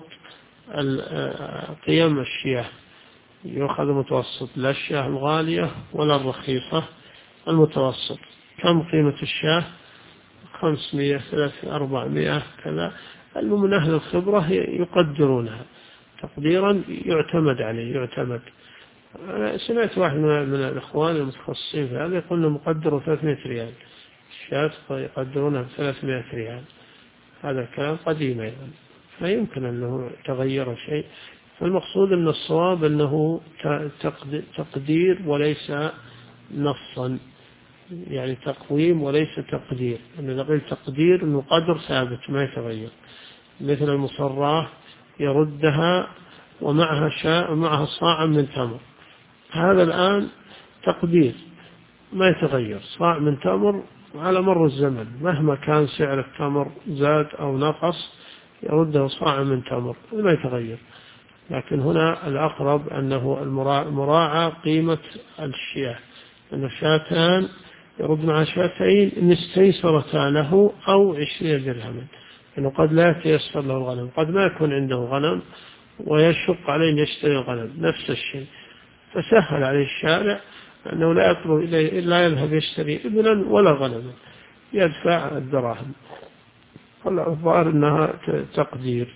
قيم الشياه، يأخذ متوسط لا الشياه الغالية ولا الرخيصة، المتوسط. كم قيمة الشياه؟ 500 300 400 كذا. من أهل الخبرة يقدرونها تقديرا يعتمد عليه يعتمد. أنا سمعت واحد من الإخوان المتخصصين في هذا يقول إنه مقدر 300 ريال، الشاة يقدرونها ب 300 ريال. هذا الكلام قديم أيضا، فيمكن أنه تغير شيء. فالمقصود أن الصواب أنه تقدير وليس نصا، يعني تقويم وليس تقدير. أن نقول تقدير أنه قدر ثابت ما يتغير، مثل المصراة يردها ومعها صاع من تمر. هذا الآن تقدير ما يتغير، صاع من تمر على مر الزمن مهما كان سعر التمر زاد أو نقص يرده صاع من تمر ما يتغير. لكن هنا الأقرب أنه مراعى قيمة الشياه، أن الشاتان يرد مع شاتين إن استيسرتا له أو 20 درهما، إنه قد لا يتيسر له الغنم، قد ما يكون عنده غنم ويشق عليه أن يشتري الغنم نفس الشيء، فسهل عليه الشارع أنه لا يطلب إليه إلا يذهب يشتري إبلا ولا غنما، يدفع الدراهم. الظاهر أنها تقدير.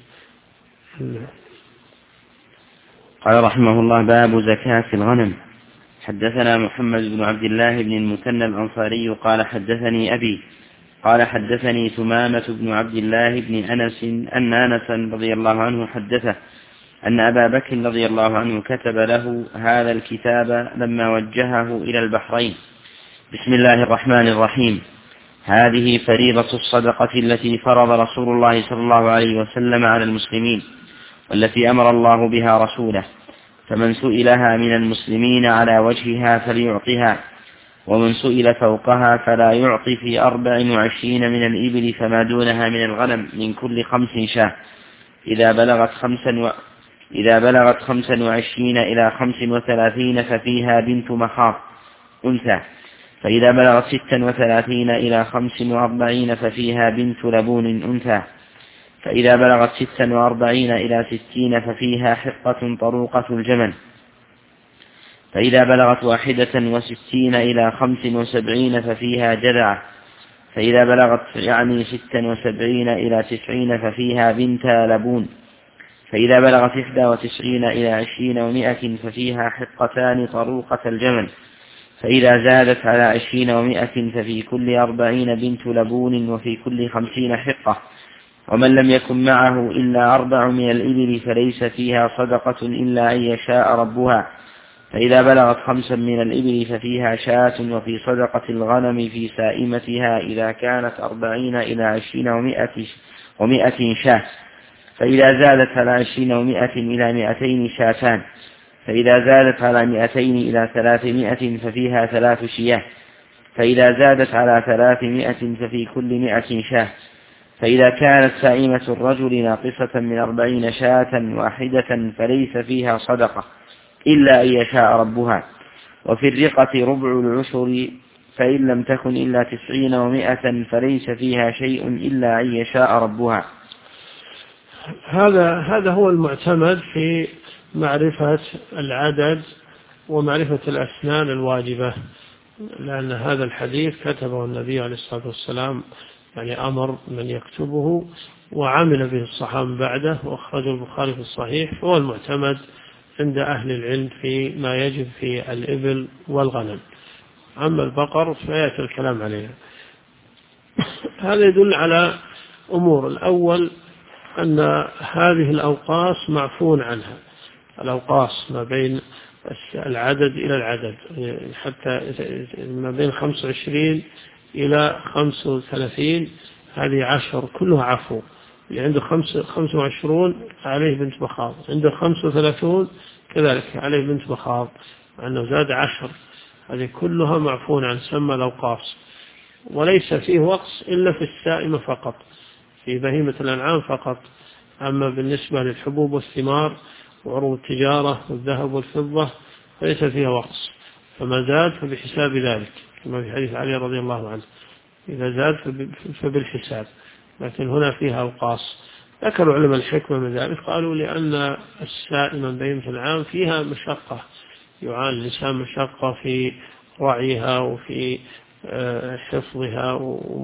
قال رحمه الله: باب زكاة الغنم. حدثنا محمد بن عبد الله بن المثنى الأنصاري قال حدثني أبي قال حدثني ثمامة بن عبد الله بن أنس أن أنسا رضي الله عنه حدثه أن أبا بكر رضي الله عنه كتب له هذا الكتاب لما وجهه إلى البحرين: بسم الله الرحمن الرحيم، هذه فريضة الصدقة التي فرض رسول الله صلى الله عليه وسلم على المسلمين، والتي أمر الله بها رسوله، فمن سئلها من المسلمين على وجهها فليعطها، ومن سئل فوقها فلا يعطي في 24 من الإبل فما دونها من الغنم من كل 5 شاة، إذا بلغت 25 إلى 35 ففيها بنت مخاض أنثى، فإذا بلغت 36 إلى 45 ففيها بنت لبون أنثى، فإذا بلغت 46 إلى 60 ففيها حقة طروقة الجمل، فإذا بلغت 61 إلى 75 ففيها جذعة، فإذا بلغت 76 إلى 90 ففيها بنت لبون، فإذا بلغت 91 إلى 20 و100 ففيها حقتان طروقة الجمل، فإذا زادت على 20 و100 ففي كل 40 بنت لبون وفي كل 50 حقة. ومن لم يكن معه إلا 4 من الإبل فليس فيها صدقة إلا أن يشاء ربها، فإذا بلغت 5 من الإبل ففيها شاة، وفي صدقة الغنم في سائمتها إذا كانت 40 إلى 20 و100 شاة، فإذا زادت على 20 و100 إلى 200 شاتان، فإذا زادت على 200 إلى 300 ففيها 3 شياه، فإذا زادت على 300 ففي كل 100 شاه، فإذا كانت سائمة الرجل ناقصة من 40 شاة واحدة فليس فيها صدقة إلا أن يشاء ربها. وفي الرقة ربع العشر فإن لم تكن إلا 90 و100 فليس فيها شيء إلا أن يشاء ربها.
هذا هو المعتمد في معرفة العدد ومعرفة الأسنان الواجبة، لأن هذا الحديث كتبه النبي عليه الصلاة والسلام، يعني أمر من يكتبه وعمل به الصحابة بعده وأخرجه البخاري في الصحيح، فهو المعتمد عند أهل العلم في ما يجب في الإبل والغنم. أما البقر فيأتي الكلام عليها. هذا يدل على أمور. الأول أن هذه الأوقاص معفون عنها، الأوقاص ما بين العدد إلى العدد، حتى ما بين 25 إلى 35 هذه 10 كلها عفو. اللي عنده 25 عليه بنت مخاض، عنده 35 كذلك عليه بنت مخاض، أنه زاد 10، هذه كلها معفون عن، سمى الأوقاص. وليس فيه وقص إلا في السائمة فقط، في بهيمة الأنعام فقط. أما بالنسبة للحبوب والثمار وعروض التجارة والذهب والفضة فليس فيها وقص، فما زاد فبحساب ذلك، كما في حديث علي رضي الله عنه، إذا زاد فبالحساب. لكن هنا فيها أوقاص. ذكروا علماء الحكمة من ذلك، قالوا لأن السائمة بهيمة الأنعام فيها مشقة، يعاني الإنسان مشقة في رعيها وفي حفظها،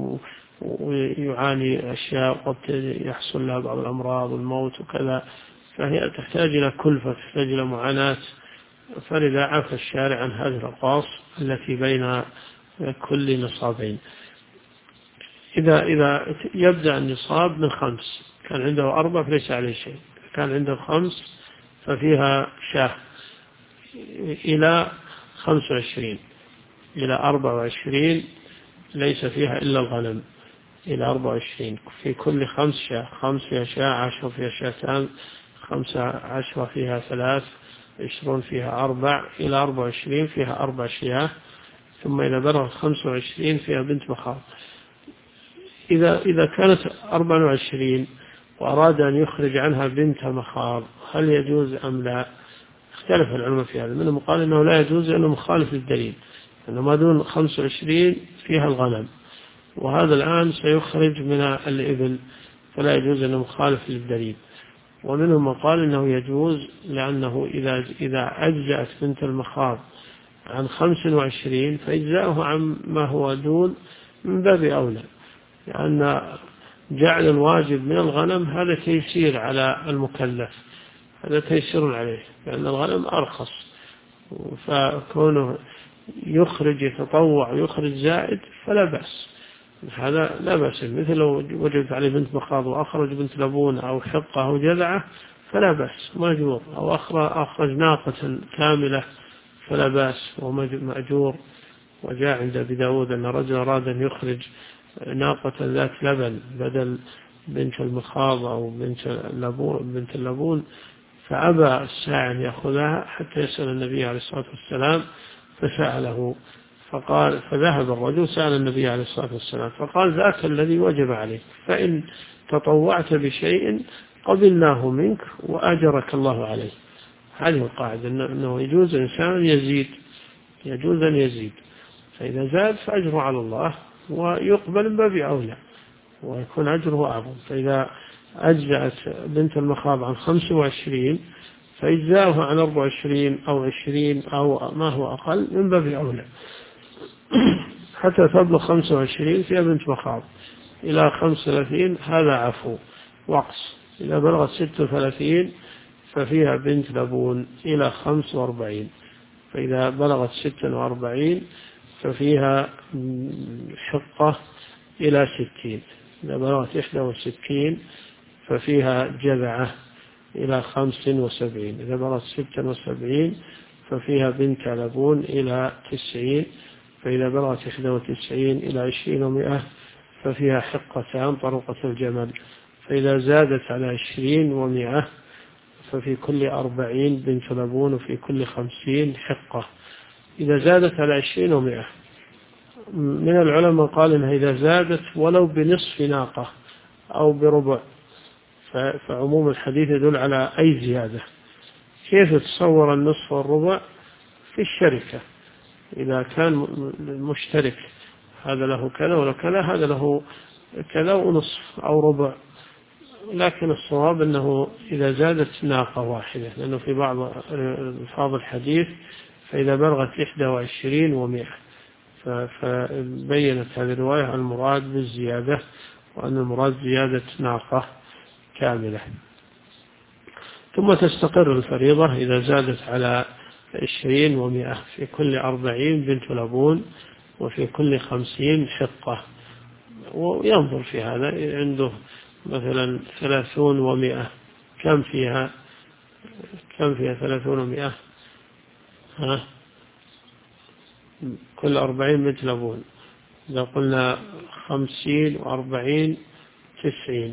ويعاني أشياء قد يحصل لها بعض الأمراض والموت وكذا، فهي تحتاج إلى كلفة، تحتاج إلى معاناة. فلذا عفى الشارع عن هذه الأوقاص التي بين كل نصابين. إذا يبدأ النصاب من 5، كان عنده 4 فليس عليه شيء، كان عنده 5 ففيها شاة، إلى 25 إلى 24 ليس فيها إلا الغنم، إلى 24 في كل 5 شاة، 5 فيها شاة، 10 فيها شاتان، 15 فيها 3، 20 فيها 4، إلى 24 فيها 4 شياه. ثم إذا بلغت 25 فيها بنت مخاض. إذا كانت 24 وأراد أن يخرج عنها بنت مخاض هل يجوز أم لا؟ اختلف العلماء في هذا، منهم قال إنه لا يجوز لأنه مخالف للدليل، أنه ما دون 25 فيها الغنم، وهذا الآن سيخرج من الإبل فلا يجوز أنه مخالف للدليل. ومنهم من قال إنه يجوز، لأنه إذا أجزأت بنت المخاض عن 25 فإجزاؤه عن ما هو دون من باب أولى، لأن جعل الواجب من الغنم هذا تيسير على المكلف، هذا تيسير عليه، لأن الغنم أرخص، فكونه يخرج يتطوع ويخرج زائد فلا بأس، هذا لا بأس. مثل لو وجدت عليه بنت مخاض وأخرج بنت لبون أو حقة أو جذعة فلا بأس، مأجور. أو أخرج ناقة كاملة فلا بأس ومأجور. وجاء عند أبي داود أن رجل أراد أن يخرج ناقة ذات لبن بدل بنت المخاض أو بنت اللبون، فأبى الساعي أن يأخذها حتى يسأل النبي عليه الصلاة والسلام، فسأله فقال، فذهب الرجل سأل النبي عليه الصلاة والسلام فقال ذاك الذي وجب عليك، فإن تطوعت بشيء قبلناه منك وأجرك الله عليه. هذه القاعدة، أنه يجوز إنسان يزيد، يجوز أن يزيد، فإذا زاد فأجره على الله ويقبل من باب أولى ويكون أجره أعظم. فإذا أجزأت بنت المخاض عن 25 فإجزاؤها عن 24 أو 20 أو ما هو أقل من باب أولى حتى تبلغ 25 فيها بنت مخاض، إلى 35 هذا عفو وقص. إذا بلغت 36 ففيها بنت لبون إلى 45، فإذا بلغت 46 ففيها حقة إلى 60، إذا بلغت 61 ففيها جذعة إلى 75، إذا بلغت 76 ففيها بنت لبون إلى 90، فإذا بلغت 91 إلى 20 و100 ففيها حقتان طرقة الجمل، فإذا زادت على 20 و100 ففي كل 40 بنت لبون وفي كل 50 حقة. إذا زادت على 20 و100 من العلماء قال إنها إذا زادت ولو بنصف ناقة أو بربع، فعموم الحديث يدل على أي زيادة. كيف تصور النصف والربع في الشركة؟ إذا كان مشترك هذا له كذا ولا كذا، هذا له كذا ونصف أو ربع، لكن الصواب أنه إذا زادت ناقة واحدة، لأنه في بعض ألفاظ الحديث فإذا بلغت 21 و100، فبينت هذه الرواية المراد بالزيادة، وأن المراد زيادة ناقة كاملة. ثم تستقر الفريضة إذا زادت على 20 و100، في كل 40 بنت لبون، وفي كل 50 حقة. وينظر في هذا، عنده مثلا 30 و100، كم فيها 30 و100؟ كل 40 بنت لبون، إذا قلنا 50 و40 90،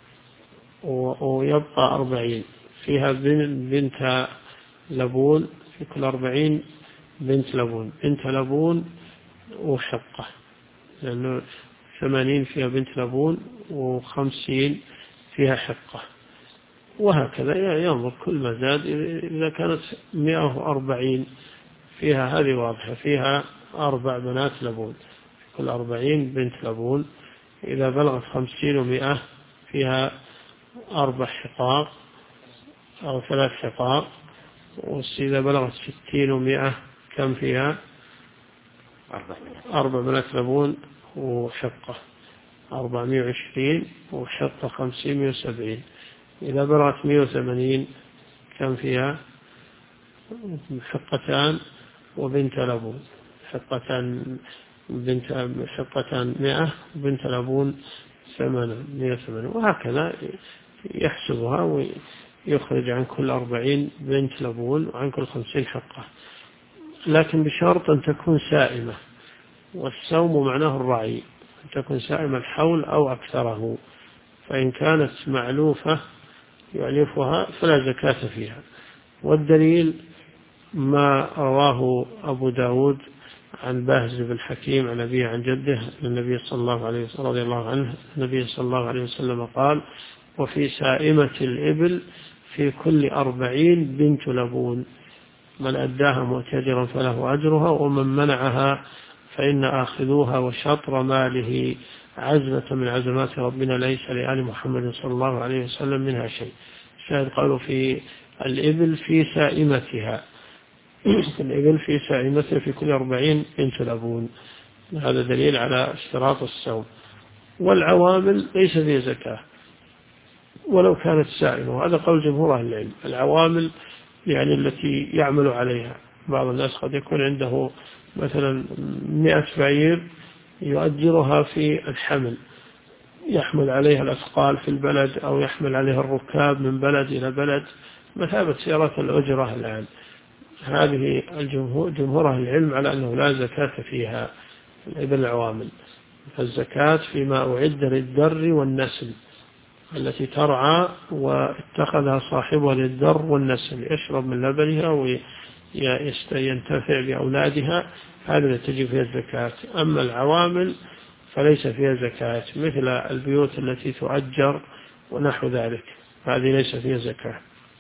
ويبقى 40 فيها بنت لبون، في كل 40 بنت لبون وحقة، لأنه 80 فيها بنت لبون و50 فيها حقة، وهكذا ينظر كل ما زاد. إذا كانت 140 فيها، هذه واضحة، فيها 4 بنات لبون، كل 40 بنت لبون. إذا بلغت 50 و100 فيها 4 حقاق أو 3 حقاق. وإذا بلغت 60 و100 كم فيها؟ 4 بنات لبون وحقة، 420 وحقة 50 170. إذا بلغت 180 كم فيها؟ حقتان وبنت لبون، حقتان 100 وبنت لبون 180، وهكذا يحسبها ويخرج عن كل 40 بنت لبون وعن كل 50 حقة، لكن بشرط أن تكون سائمة. والسوم معناه الرعي، أن تكون سائمة الحول أو أكثره. فإن كانت معلوفة يعلفها فلا زكاة فيها. والدليل ما رواه أبو داود عن باهز بن حكيم عن أبيه عن جده النبي صلى الله عليه وسلم رضي الله عنه، النبي صلى الله عليه وسلم قال: وفي سائمة الإبل في كل 40 بنت لبون، من أداها معتذرا فله أجرها، ومن منعها فإن آخذوها وشطر ماله عزمة من عزمات ربنا ليس لآل محمد صلى الله عليه وسلم منها شيء. شاهد قالوا في الإبل في سائمتها، الإبل في سائمتها في كل 40 بنت لبون. هذا دليل على اشتراط السوم. والعوامل ليس فيه زكاة ولو كانت سائمة، وهذا قول جمهور أهل العلم. العوامل يعني التي يعمل عليها. بعض الناس قد يكون عنده مثلا 100 بعير يؤجرها في الحمل، يحمل عليها الأثقال في البلد، أو يحمل عليها الركاب من بلد إلى بلد، مثابة سيارات الأجرة الآن. هذه جمهور أهل العلم على أنه لا زكاة فيها الإبل العوامل. فالزكاة فيما أعد للدر والنسل، التي ترعى واتخذها صاحبها للدر والنسل، يشرب من لبنها وينتفع بأولادها، هذا تجب فيها الزكاة. أما العوامل فليس فيها زكاة، مثل البيوت التي تؤجر ونحو ذلك، هذه ليس فيها زكاة.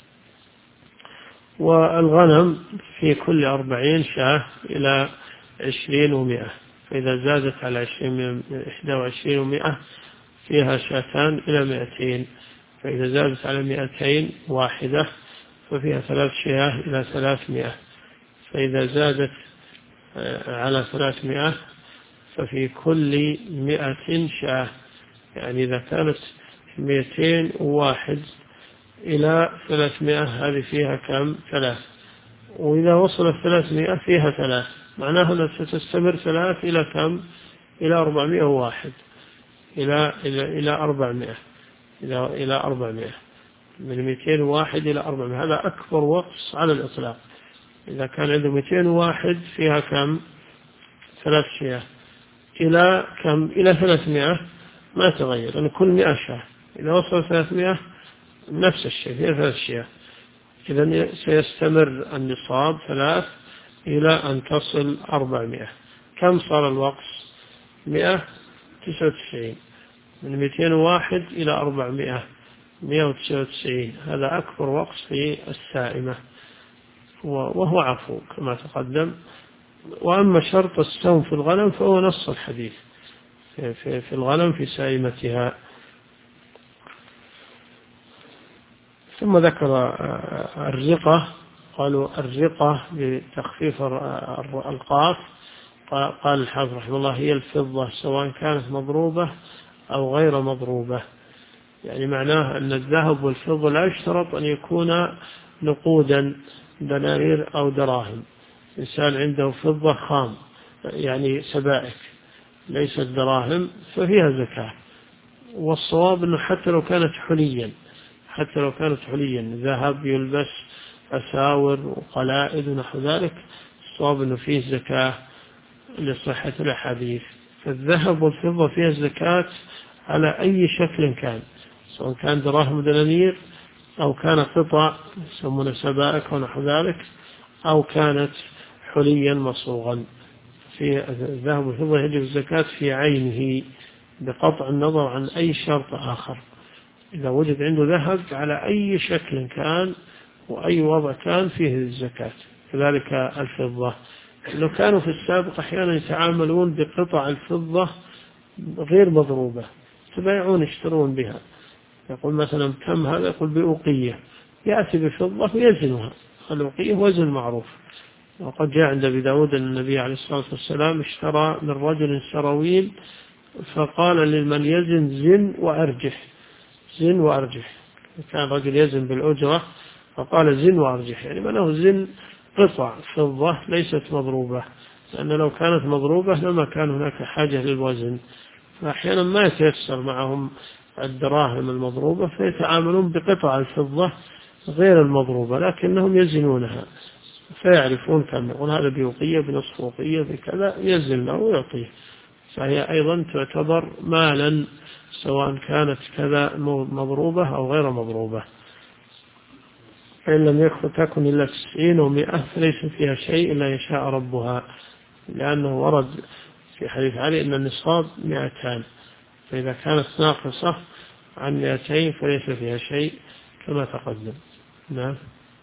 والغنم في كل 40 شاة إلى 20 و100، فإذا زادت على 21 و100 فيها شاتان إلى 200، فإذا زادت على 200 واحدة ففيها 3 شياه إلى 300، فإذا زادت على 300 ففي كل 100 شاه. يعني إذا كانت 201 إلى 300 هذه فيها كم؟ 3. وإذا وصلت 300 فيها 3، معناها أنها ستستمر 3 إلى كم؟ إلى 401، إلى 400، إلى 400، من 201 إلى 400. هذا أكبر وقص على الإطلاق. إذا كان عنده 201 فيها كم؟ 3 شياه، إلى كم؟ إلى 300 ما تغير، لأن كل 100 شاه. إذا وصل 300 نفس الشيء، فيها 3 شياه. إذن سيستمر النصاب 3 إلى أن تصل 400. كم صار الوقص؟ 199. من 201 إلى 400 199، هذا أكبر وقت في السائمة، وهو عفو كما تقدم. وأما شرط السوم في الغنم فهو نص الحديث في الغنم في سائمتها. ثم ذكر الرقة، قالوا الرقة بتخفيف القاف. قال الحافظ رحمه الله هي الفضة سواء كانت مضروبة أو غير مضروبة، يعني معناه أن الذهب والفضة لا يشترط أن يكون نقودا دنانير أو دراهم. إنسان عنده فضة خام يعني سبائك ليست دراهم ففيها زكاة. والصواب أنه حتى لو كانت حليا ذهب يلبس أساور وقلائد ونحو ذلك، الصواب أنه فيه زكاة لصحة الأحاديث. فالذهب والفضة فيها زكاة على أي شكل كان، سواء كان دراهم ودنانير أو كان قطع يسمونه سبائك ونحو ذلك، أو كانت حليا مصوغا. في الذهب والفضة يجب الزكاة في عينه بقطع النظر عن أي شرط آخر. إذا وجد عنده ذهب على أي شكل كان وأي وضع كان فيه الزكاة. كذلك الفضة، لو كانوا في السابق أحيانا يتعاملون بقطع الفضة غير مضروبة، تبايعون يشترون بها، يقول مثلا كم هذا، يقول بأوقية، يأتي بفضة ويزنها. الأوقية وزن معروف. وقد جاء عند أبي داود أن النبي عليه الصلاة والسلام اشترى من رجل سراويل فقال لمن يزن زن وأرجح. كان رجل يزن بالأجرة فقال زن وأرجح، يعني منه زن قطع فضة ليست مضروبة، لأن لو كانت مضروبة لما كان هناك حاجة للوزن. فأحيانا ما يتيسر معهم الدراهم المضروبة فيتعاملون بقطع الفضة غير المضروبة، لكنهم يزنونها فيعرفون كم، يقول هذا بوقية بنصف وقية بكذا، يزن له ويعطيه. فهي أيضا تعتبر مالا سواء كانت كذا مضروبة أو غير مضروبة. فإن لم تكن إلا 90 و100 فليس فيها شيء إلا يشاء ربها، لأنه ورد في حديث علي أن النصاب 200، فإذا كانت ناقصة عن 200 فليس فيها شيء كما تقدم. نعم.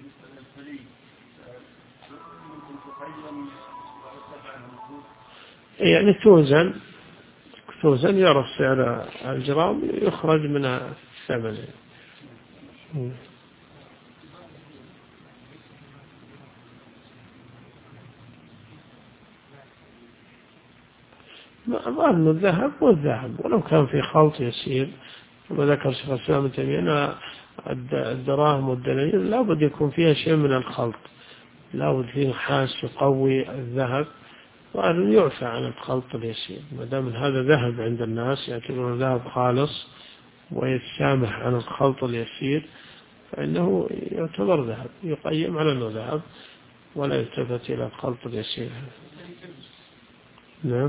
يعني توزن يعرف سعر الجرام يخرج من الثمن. ظن الذهب والذهب، ولو كان في خلط يسير كما ذكر شيخ الإسلام ابن تيمية أن الدراهم والدنانير لابد يكون فيها شيء من الخلط، لابد فيه نحاس يقوي الذهب، وأن يعفى عن الخلط اليسير. ما دام هذا ذهب عند الناس يعتبرون ذهب خالص ويتسامح عن الخلط اليسير فإنه يعتبر ذهب، يقيم على أنه ذهب ولا يلتفت إلى الخلط اليسير. نعم.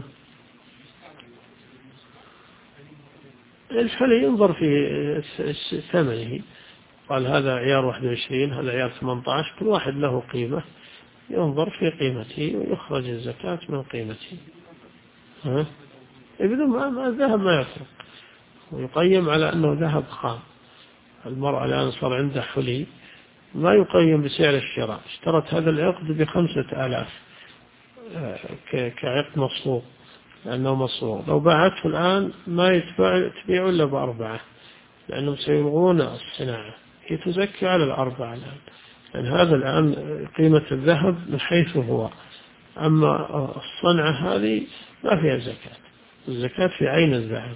الحلي ينظر في ثمنه، قال هذا عيار 21 هذا عيار 18، كل واحد له قيمة، ينظر في قيمته ويخرج الزكاة من قيمته. بدون ما الذهب ما يفرق، ويقيم على أنه ذهب خام. المرأة الآن صار عندها حلي ما يقيم بسعر الشراء، اشترت هذا العقد ب5,000 كعقد مصروف لأنه مصروف، لو باعته الآن ما تبيع إلا ب4 لأنهم سيلغون الصناعة، هي تزكي على 4 الآن، لأن هذا الآن قيمة الذهب من حيث هو، أما الصنعة هذه ما فيها زكاة، الزكاة في عين الذهب.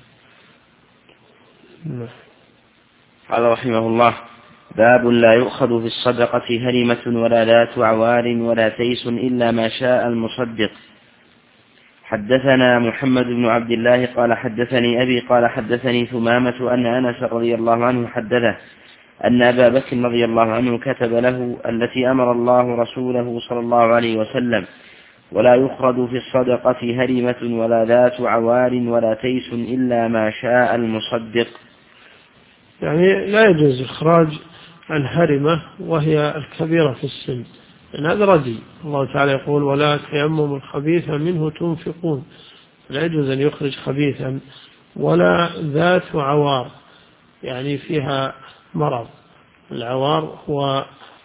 قال رحمه الله: باب لا يؤخذ في الصدقة هرمة ولا ذات عوار ولا تيس إلا ما شاء المصدق. حدثنا محمد بن عبد الله قال حدثني أبي قال حدثني ثمامة أن أنس رضي الله عنه حدثه أن أبا بكر رضي الله عنه كتب له التي أمر الله رسوله صلى الله عليه وسلم: ولا يخرج في الصدقة هرمة ولا ذات عوار ولا تيس إلا ما شاء المصدق.
يعني لا يجوز إخراج الهرمة وهي الكبيرة في السن، لأن هذا ردي. الله تعالى يقول: ولا تيمموا الخبيث منه تنفقون، لا يجوز أن يخرج خبيثا ولا ذات عوار يعني فيها مرض. العوار هو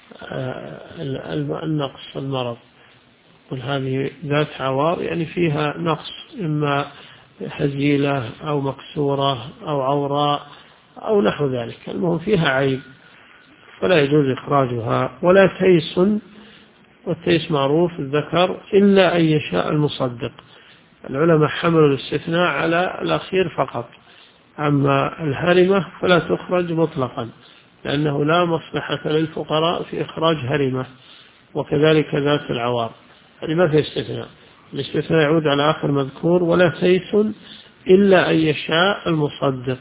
النقص، المرض. هذه ذات عوار يعني فيها نقص، إما هزيلة أو مكسورة أو عوراء أو نحو ذلك، المهم فيها عيب فلا يجوز إخراجها. ولا تيس، والتيس معروف الذكر، إلا أن يشاء المصدق. العلماء حملوا الاستثناء على الأخير فقط، أما الهرمة فلا تخرج مطلقا، لأنه لا مصلحة للفقراء في إخراج هرمة، وكذلك ذات العوار، هذه ما في استثناء. الاستثناء يعود على آخر مذكور. ولا تيس إلا أن يشاء المصدق.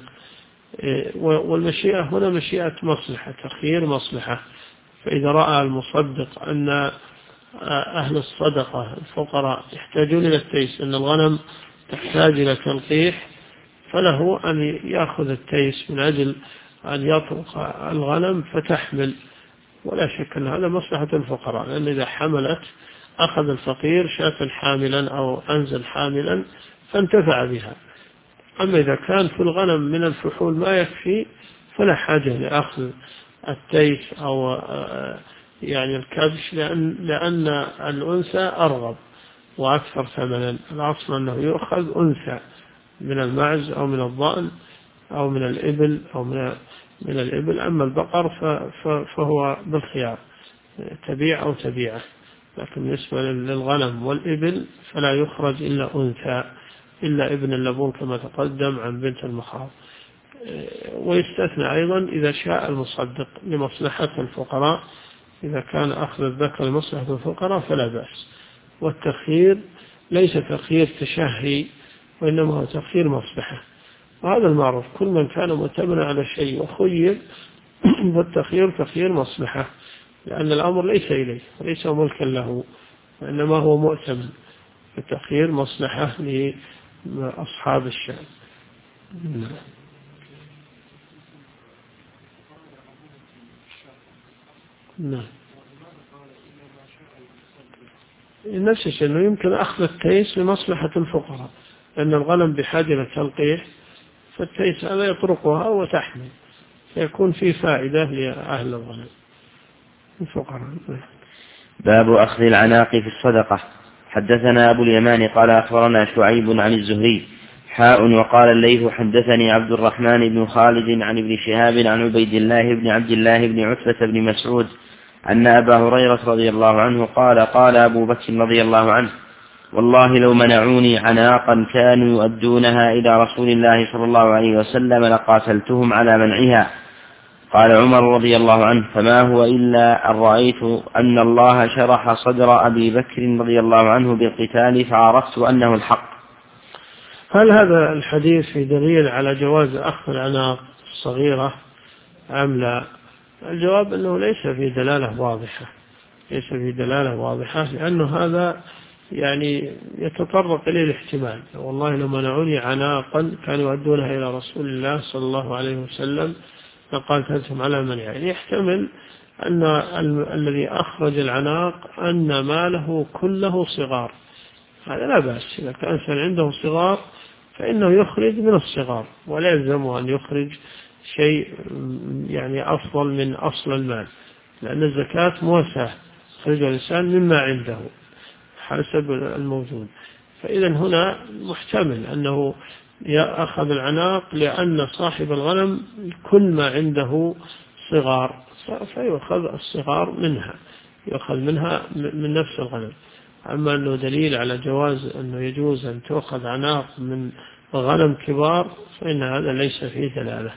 والمشيئة هنا مشيئة مصلحة، تخيير مصلحة. فإذا رأى المصدق أن أهل الصدقة الفقراء يحتاجون إلى التيس، أن الغنم تحتاج إلى تلقيح، فله أن يأخذ التيس من أجل أن يطرق الغنم فتحمل، ولا شك أن هذا مصلحة الفقراء، لأن إذا حملت أخذ الفقير شاة حاملا أو أنزل حاملا فانتفع بها. أما إذا كان في الغنم من الفحول ما يكفي فلا حاجة لأخذ التيس أو يعني الكبش، لأن الأنثى أرغب وأكثر ثمنا. الأصل أنه يؤخذ أنثى من المعز أو من الضأن أو من الإبل أو من الإبل. أما البقر فهو بالخيار، تبيع أو تبيعه. لكن بالنسبة للغنم والإبل فلا يخرج إلا أنثى، إلا ابن اللبون كما تقدم عن بنت المخاض. ويستثنى أيضا إذا شاء المصدق لمصلحة الفقراء، إذا كان أخذ الذكر لمصلحة الفقراء فلا بأس. والتخيير ليس تخيير تشهي، وإنما هو تخيير مصلحة، وهذا المعروف. كل من كان مؤتمنا على شيء وخير فالتخيير تخيير مصلحة، لأن الأمر ليس إليه وليس ملكا له، وإنما هو مؤتمن. التخيير مصلحة لأصحاب الشأن. نعم، نفس الشيء، أنه يمكن أخذ التيس لمصلحة الفقراء، لأن الغنم بحاجة للتلقيح، فالتيس هذا يطرقها وتحمل، فيكون في فائدة لأهل الغنم الفقراء.
باب أخذ العناق في الصدقة. حدثنا أبو اليمان قال أخبرنا شعيب عن الزهري وقال الليث حدثني عبد الرحمن بن خالد عن ابن شهاب عن عبيد الله بن عبد الله بن عتبة بن مسعود أن أبا هريرة رضي الله عنه قال أبو بكر رضي الله عنه: والله لو منعوني عناقا كانوا يؤدونها إلى رسول الله صلى الله عليه وسلم لقاتلتهم على منعها. قال عمر رضي الله عنه: فما هو إلا أن رأيت أن الله شرح صدر أبي بكر رضي الله عنه بالقتال فعرفت أنه الحق.
هل هذا الحديث في دليل على جواز أخذ العناق الصغيرة أم لا؟ الجواب أنه ليس في دلالة واضحة، لأنه هذا يعني يتطرق إليه الاحتمال. والله لو منعوني عناقا كانوا يؤدونها إلى رسول الله صلى الله عليه وسلم لقاتلتهم على منعها، يعني يحتمل أن الذي أخرج العناق أن ماله كله صغار، هذا لا بأس. إذا كان عنده صغار فإنه يخرج من الصغار، ولا يلزمه أن يخرج شيء يعني أفضل من أصل المال، لأن الزكاة موسعة، يخرج الإنسان مما عنده حسب الموجود. فإذا هنا محتمل أنه يأخذ العناق لأن صاحب الغنم كل ما عنده صغار، فيأخذ الصغار منها، يأخذ منها من نفس الغنم. أما أنه دليل على جواز أنه يجوز أن تأخذ عناق من غنم كبار فإن هذا ليس فيه دلالة.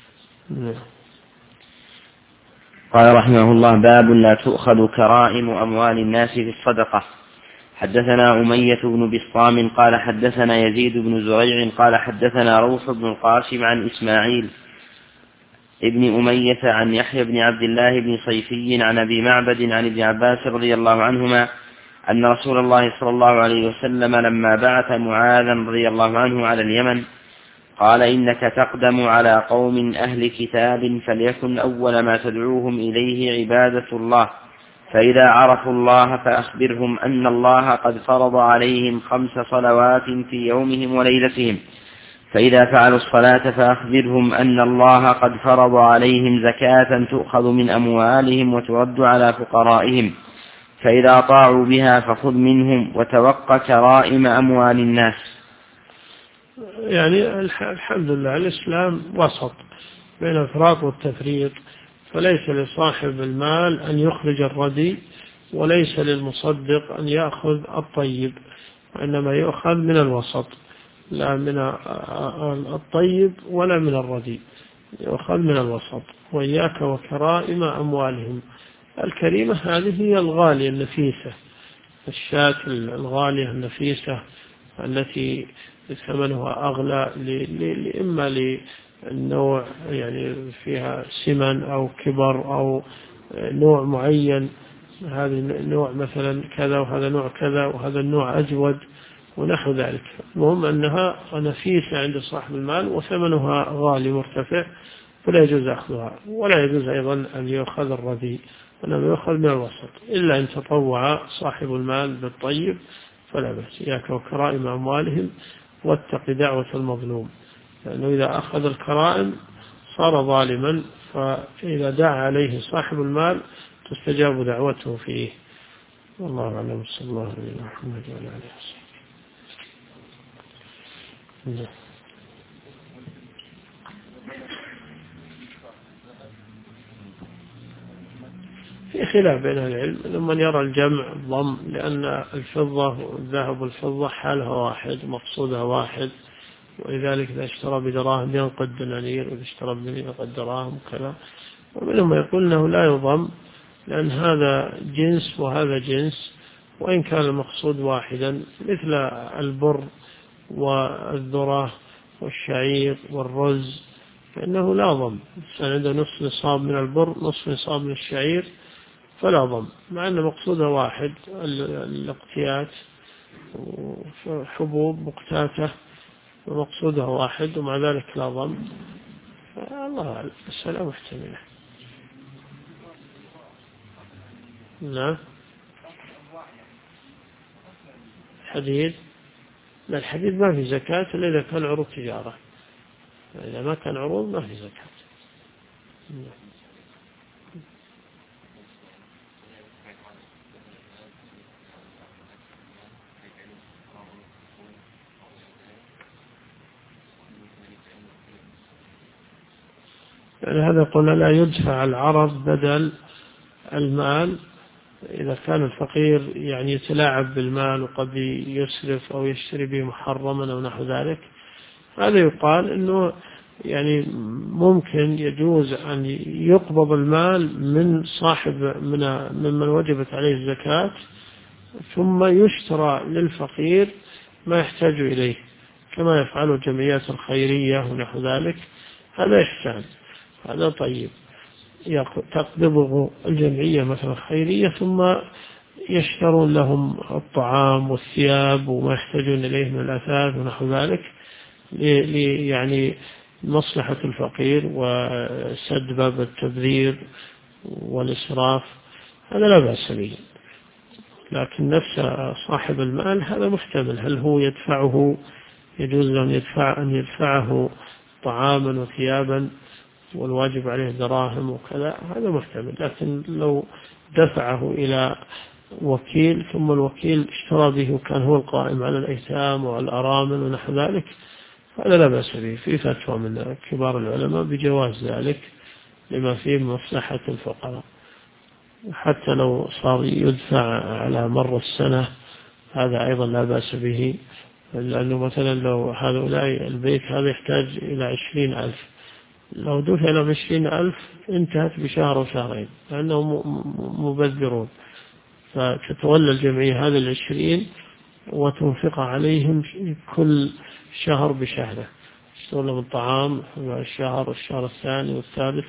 قال رحمه الله: باب لا تؤخذ كرائم أموال الناس في الصدقة. حدثنا أمية بن بسطام قال حدثنا يزيد بن زريع قال حدثنا روح بن القاسم عن إسماعيل ابن أمية عن يحيى بن عبد الله بن صيفي عن أبي معبد عن ابن عباس رضي الله عنهما أن رسول الله صلى الله عليه وسلم لما بعث معاذا رضي الله عنه على اليمن قال: إنك تقدم على قوم أهل كتاب، فليكن أول ما تدعوهم إليه عبادة الله، فإذا عرفوا الله فأخبرهم أن الله قد فرض عليهم 5 صلوات في يومهم وليلتهم، فإذا فعلوا الصلاة فأخبرهم أن الله قد فرض عليهم زكاة تؤخذ من أموالهم وترد على فقرائهم، فإذا طاعوا بها فخذ منهم وتوق كرائم أموال الناس.
يعني الحمد لله الإسلام وسط بين الإفراط والتفريط، فليس لصاحب المال أن يخرج الردي، وليس للمصدق أن يأخذ الطيب، وإنما يؤخذ من الوسط، لا من الطيب ولا من الردي، يؤخذ من الوسط. وإياك وكرائم أموالهم. الكريمة هذه هي الغالية النفيسة، الشاة الغالية النفيسة التي ثمنها أغلى إما للنوع يعني فيها سمن أو كبر أو نوع معين، هذا النوع مثلا كذا وهذا نوع كذا وهذا النوع أجود ونحو ذلك. المهم أنها نفيسة عند صاحب المال وثمنها غالي مرتفع، فلا يجوز أخذها، ولا يجوز أيضا أن يؤخذ الرديء، وإنما يؤخذ من الوسط، إلا أن تطوع صاحب المال بالطيب فلا بأس. إياك وكرائم أموالهم واتق دعوة المظلوم، لأنه إذا أخذ الكرائم صار ظالما، فإذا دعا عليه صاحب المال تستجاب دعوته فيه. والله أعلم. صلى الله عليه محمد وعلى آله وسلم. في خلاف بين العلم لمن يرى الجمع ضم، لأن الفضة والذهب والفضة حالها واحد مقصودها واحد، ولذلك إذا اشترى بدراهم ينقد دنانير، وإذا اشترى بدنانير ينقد دراهم كذا. ومنهم يقول أنه لا يضم، لأن هذا جنس وهذا جنس، وإن كان المقصود واحدا، مثل البر والذرة والشعير والرز، فإنه لا ضم. الإنسان عنده نصف نصاب من البر، نصف نصاب من الشعير، فلا ضم، مع أن مقصودها واحد، الاقتيات حبوب مقتاتة ومقصودها واحد، ومع ذلك لا ضم. الله أعلم، السلام محتملة. نعم. حديد، لا الحديد ما في زكاة إلا إذا كان عروض تجارة، إذا ما كان عروض ما في زكاة. يعني هذا قلنا لا يدفع العرض بدل المال، إذا كان الفقير يعني يتلاعب بالمال وقد يسرف أو يشتري به محرما أو نحو ذلك، هذا يقال أنه يعني ممكن يجوز أن يقبض المال من صاحب ممن وجبت عليه الزكاة، ثم يشترى للفقير ما يحتاج إليه، كما يفعل الجمعيات الخيرية ونحو ذلك. هذا إحسان، هذا طيب، تقبضه الجمعية مثلا خيرية، ثم يشترون لهم الطعام والثياب وما يحتاجون إليه من الأثاث ونحو ذلك، يعني مصلحة الفقير وسد باب التبذير والإسراف، هذا لا بأس به. لكن نفس صاحب المال هذا محتمل، هل هو يدفعه، يجوز أن يدفعه طعاما وثيابا والواجب عليه دراهم وكذا، هذا محتمل. لكن لو دفعه إلى وكيل، ثم الوكيل اشترى به وكان هو القائم على الأيتام والأرامل ونحو ذلك، هذا لا بأس به. في فتوى من كبار العلماء بجواز ذلك لما فيه مصلحة الفقراء، حتى لو صار يدفع على مر السنة، هذا أيضا لا بأس به. لأنه مثلا لو هؤلاء البيت هذا يحتاج إلى 20,000، لو دفع لهم 20,000 انتهت بشهر وشهرين، لأنهم مبذرون، فتتولى الجمعية هذا 20 وتنفق عليهم كل شهر بشهره، يشتغل لهم الطعام الشهر والشهر الثاني والثالث،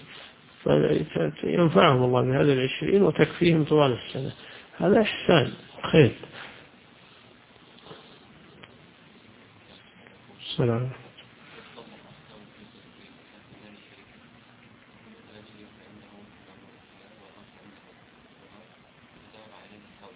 فينفعهم الله بهذا 20 وتكفيهم طوال السنة. هذا إحسان خير. السلام.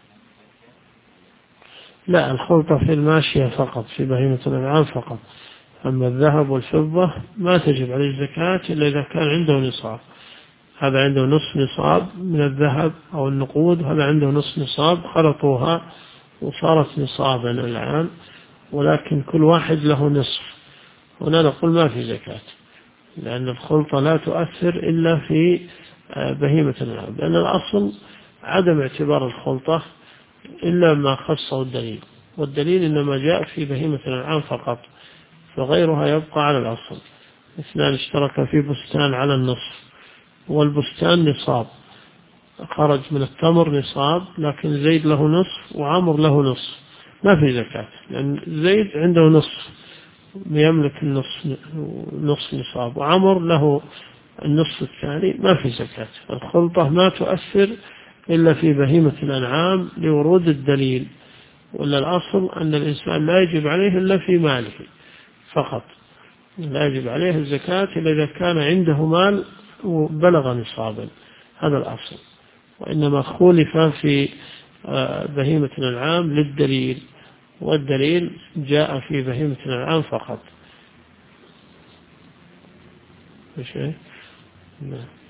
لا، الخلطة في الماشية فقط، في بهيمة الأنعام فقط، أما الذهب والفضة ما تجب عليه الزكاة إلا إذا كان عنده نصاب. هذا عنده نصف نصاب من الذهب أو النقود، هذا عنده نصف نصاب خلطوها وصارت نصابا الآن، ولكن كل واحد له نصف. هنا نقول ما في زكاة، لأن الخلطة لا تؤثر إلا في بهيمة الأنعام، لأن الأصل عدم اعتبار الخلطة إلا ما خصه الدليل، والدليل إنما جاء في بهيمة الأنعام فقط، فغيرها يبقى على الأصل. اثنان اشترك في بستان على النصف، والبستان نصاب، خرج من التمر نصاب، لكن زيد له نصف وعمر له نصف، ما في زكاة، لأن زيد عنده نصف يملك نصف نصاب، وعمر له النصف الثاني، ما في زكاة. الخلطة ما تؤثر إلا في بهيمة الأنعام لورود الدليل، ولا الأصل أن الإنسان لا يجب عليه إلا في ماله فقط، لا يجب عليه الزكاة إلا إذا كان عنده مال وبلغ نصابا، هذا الأصل. وإنما خولف في بهيمة الأنعام للدليل، والدليل جاء في بهيمة الأنعام فقط.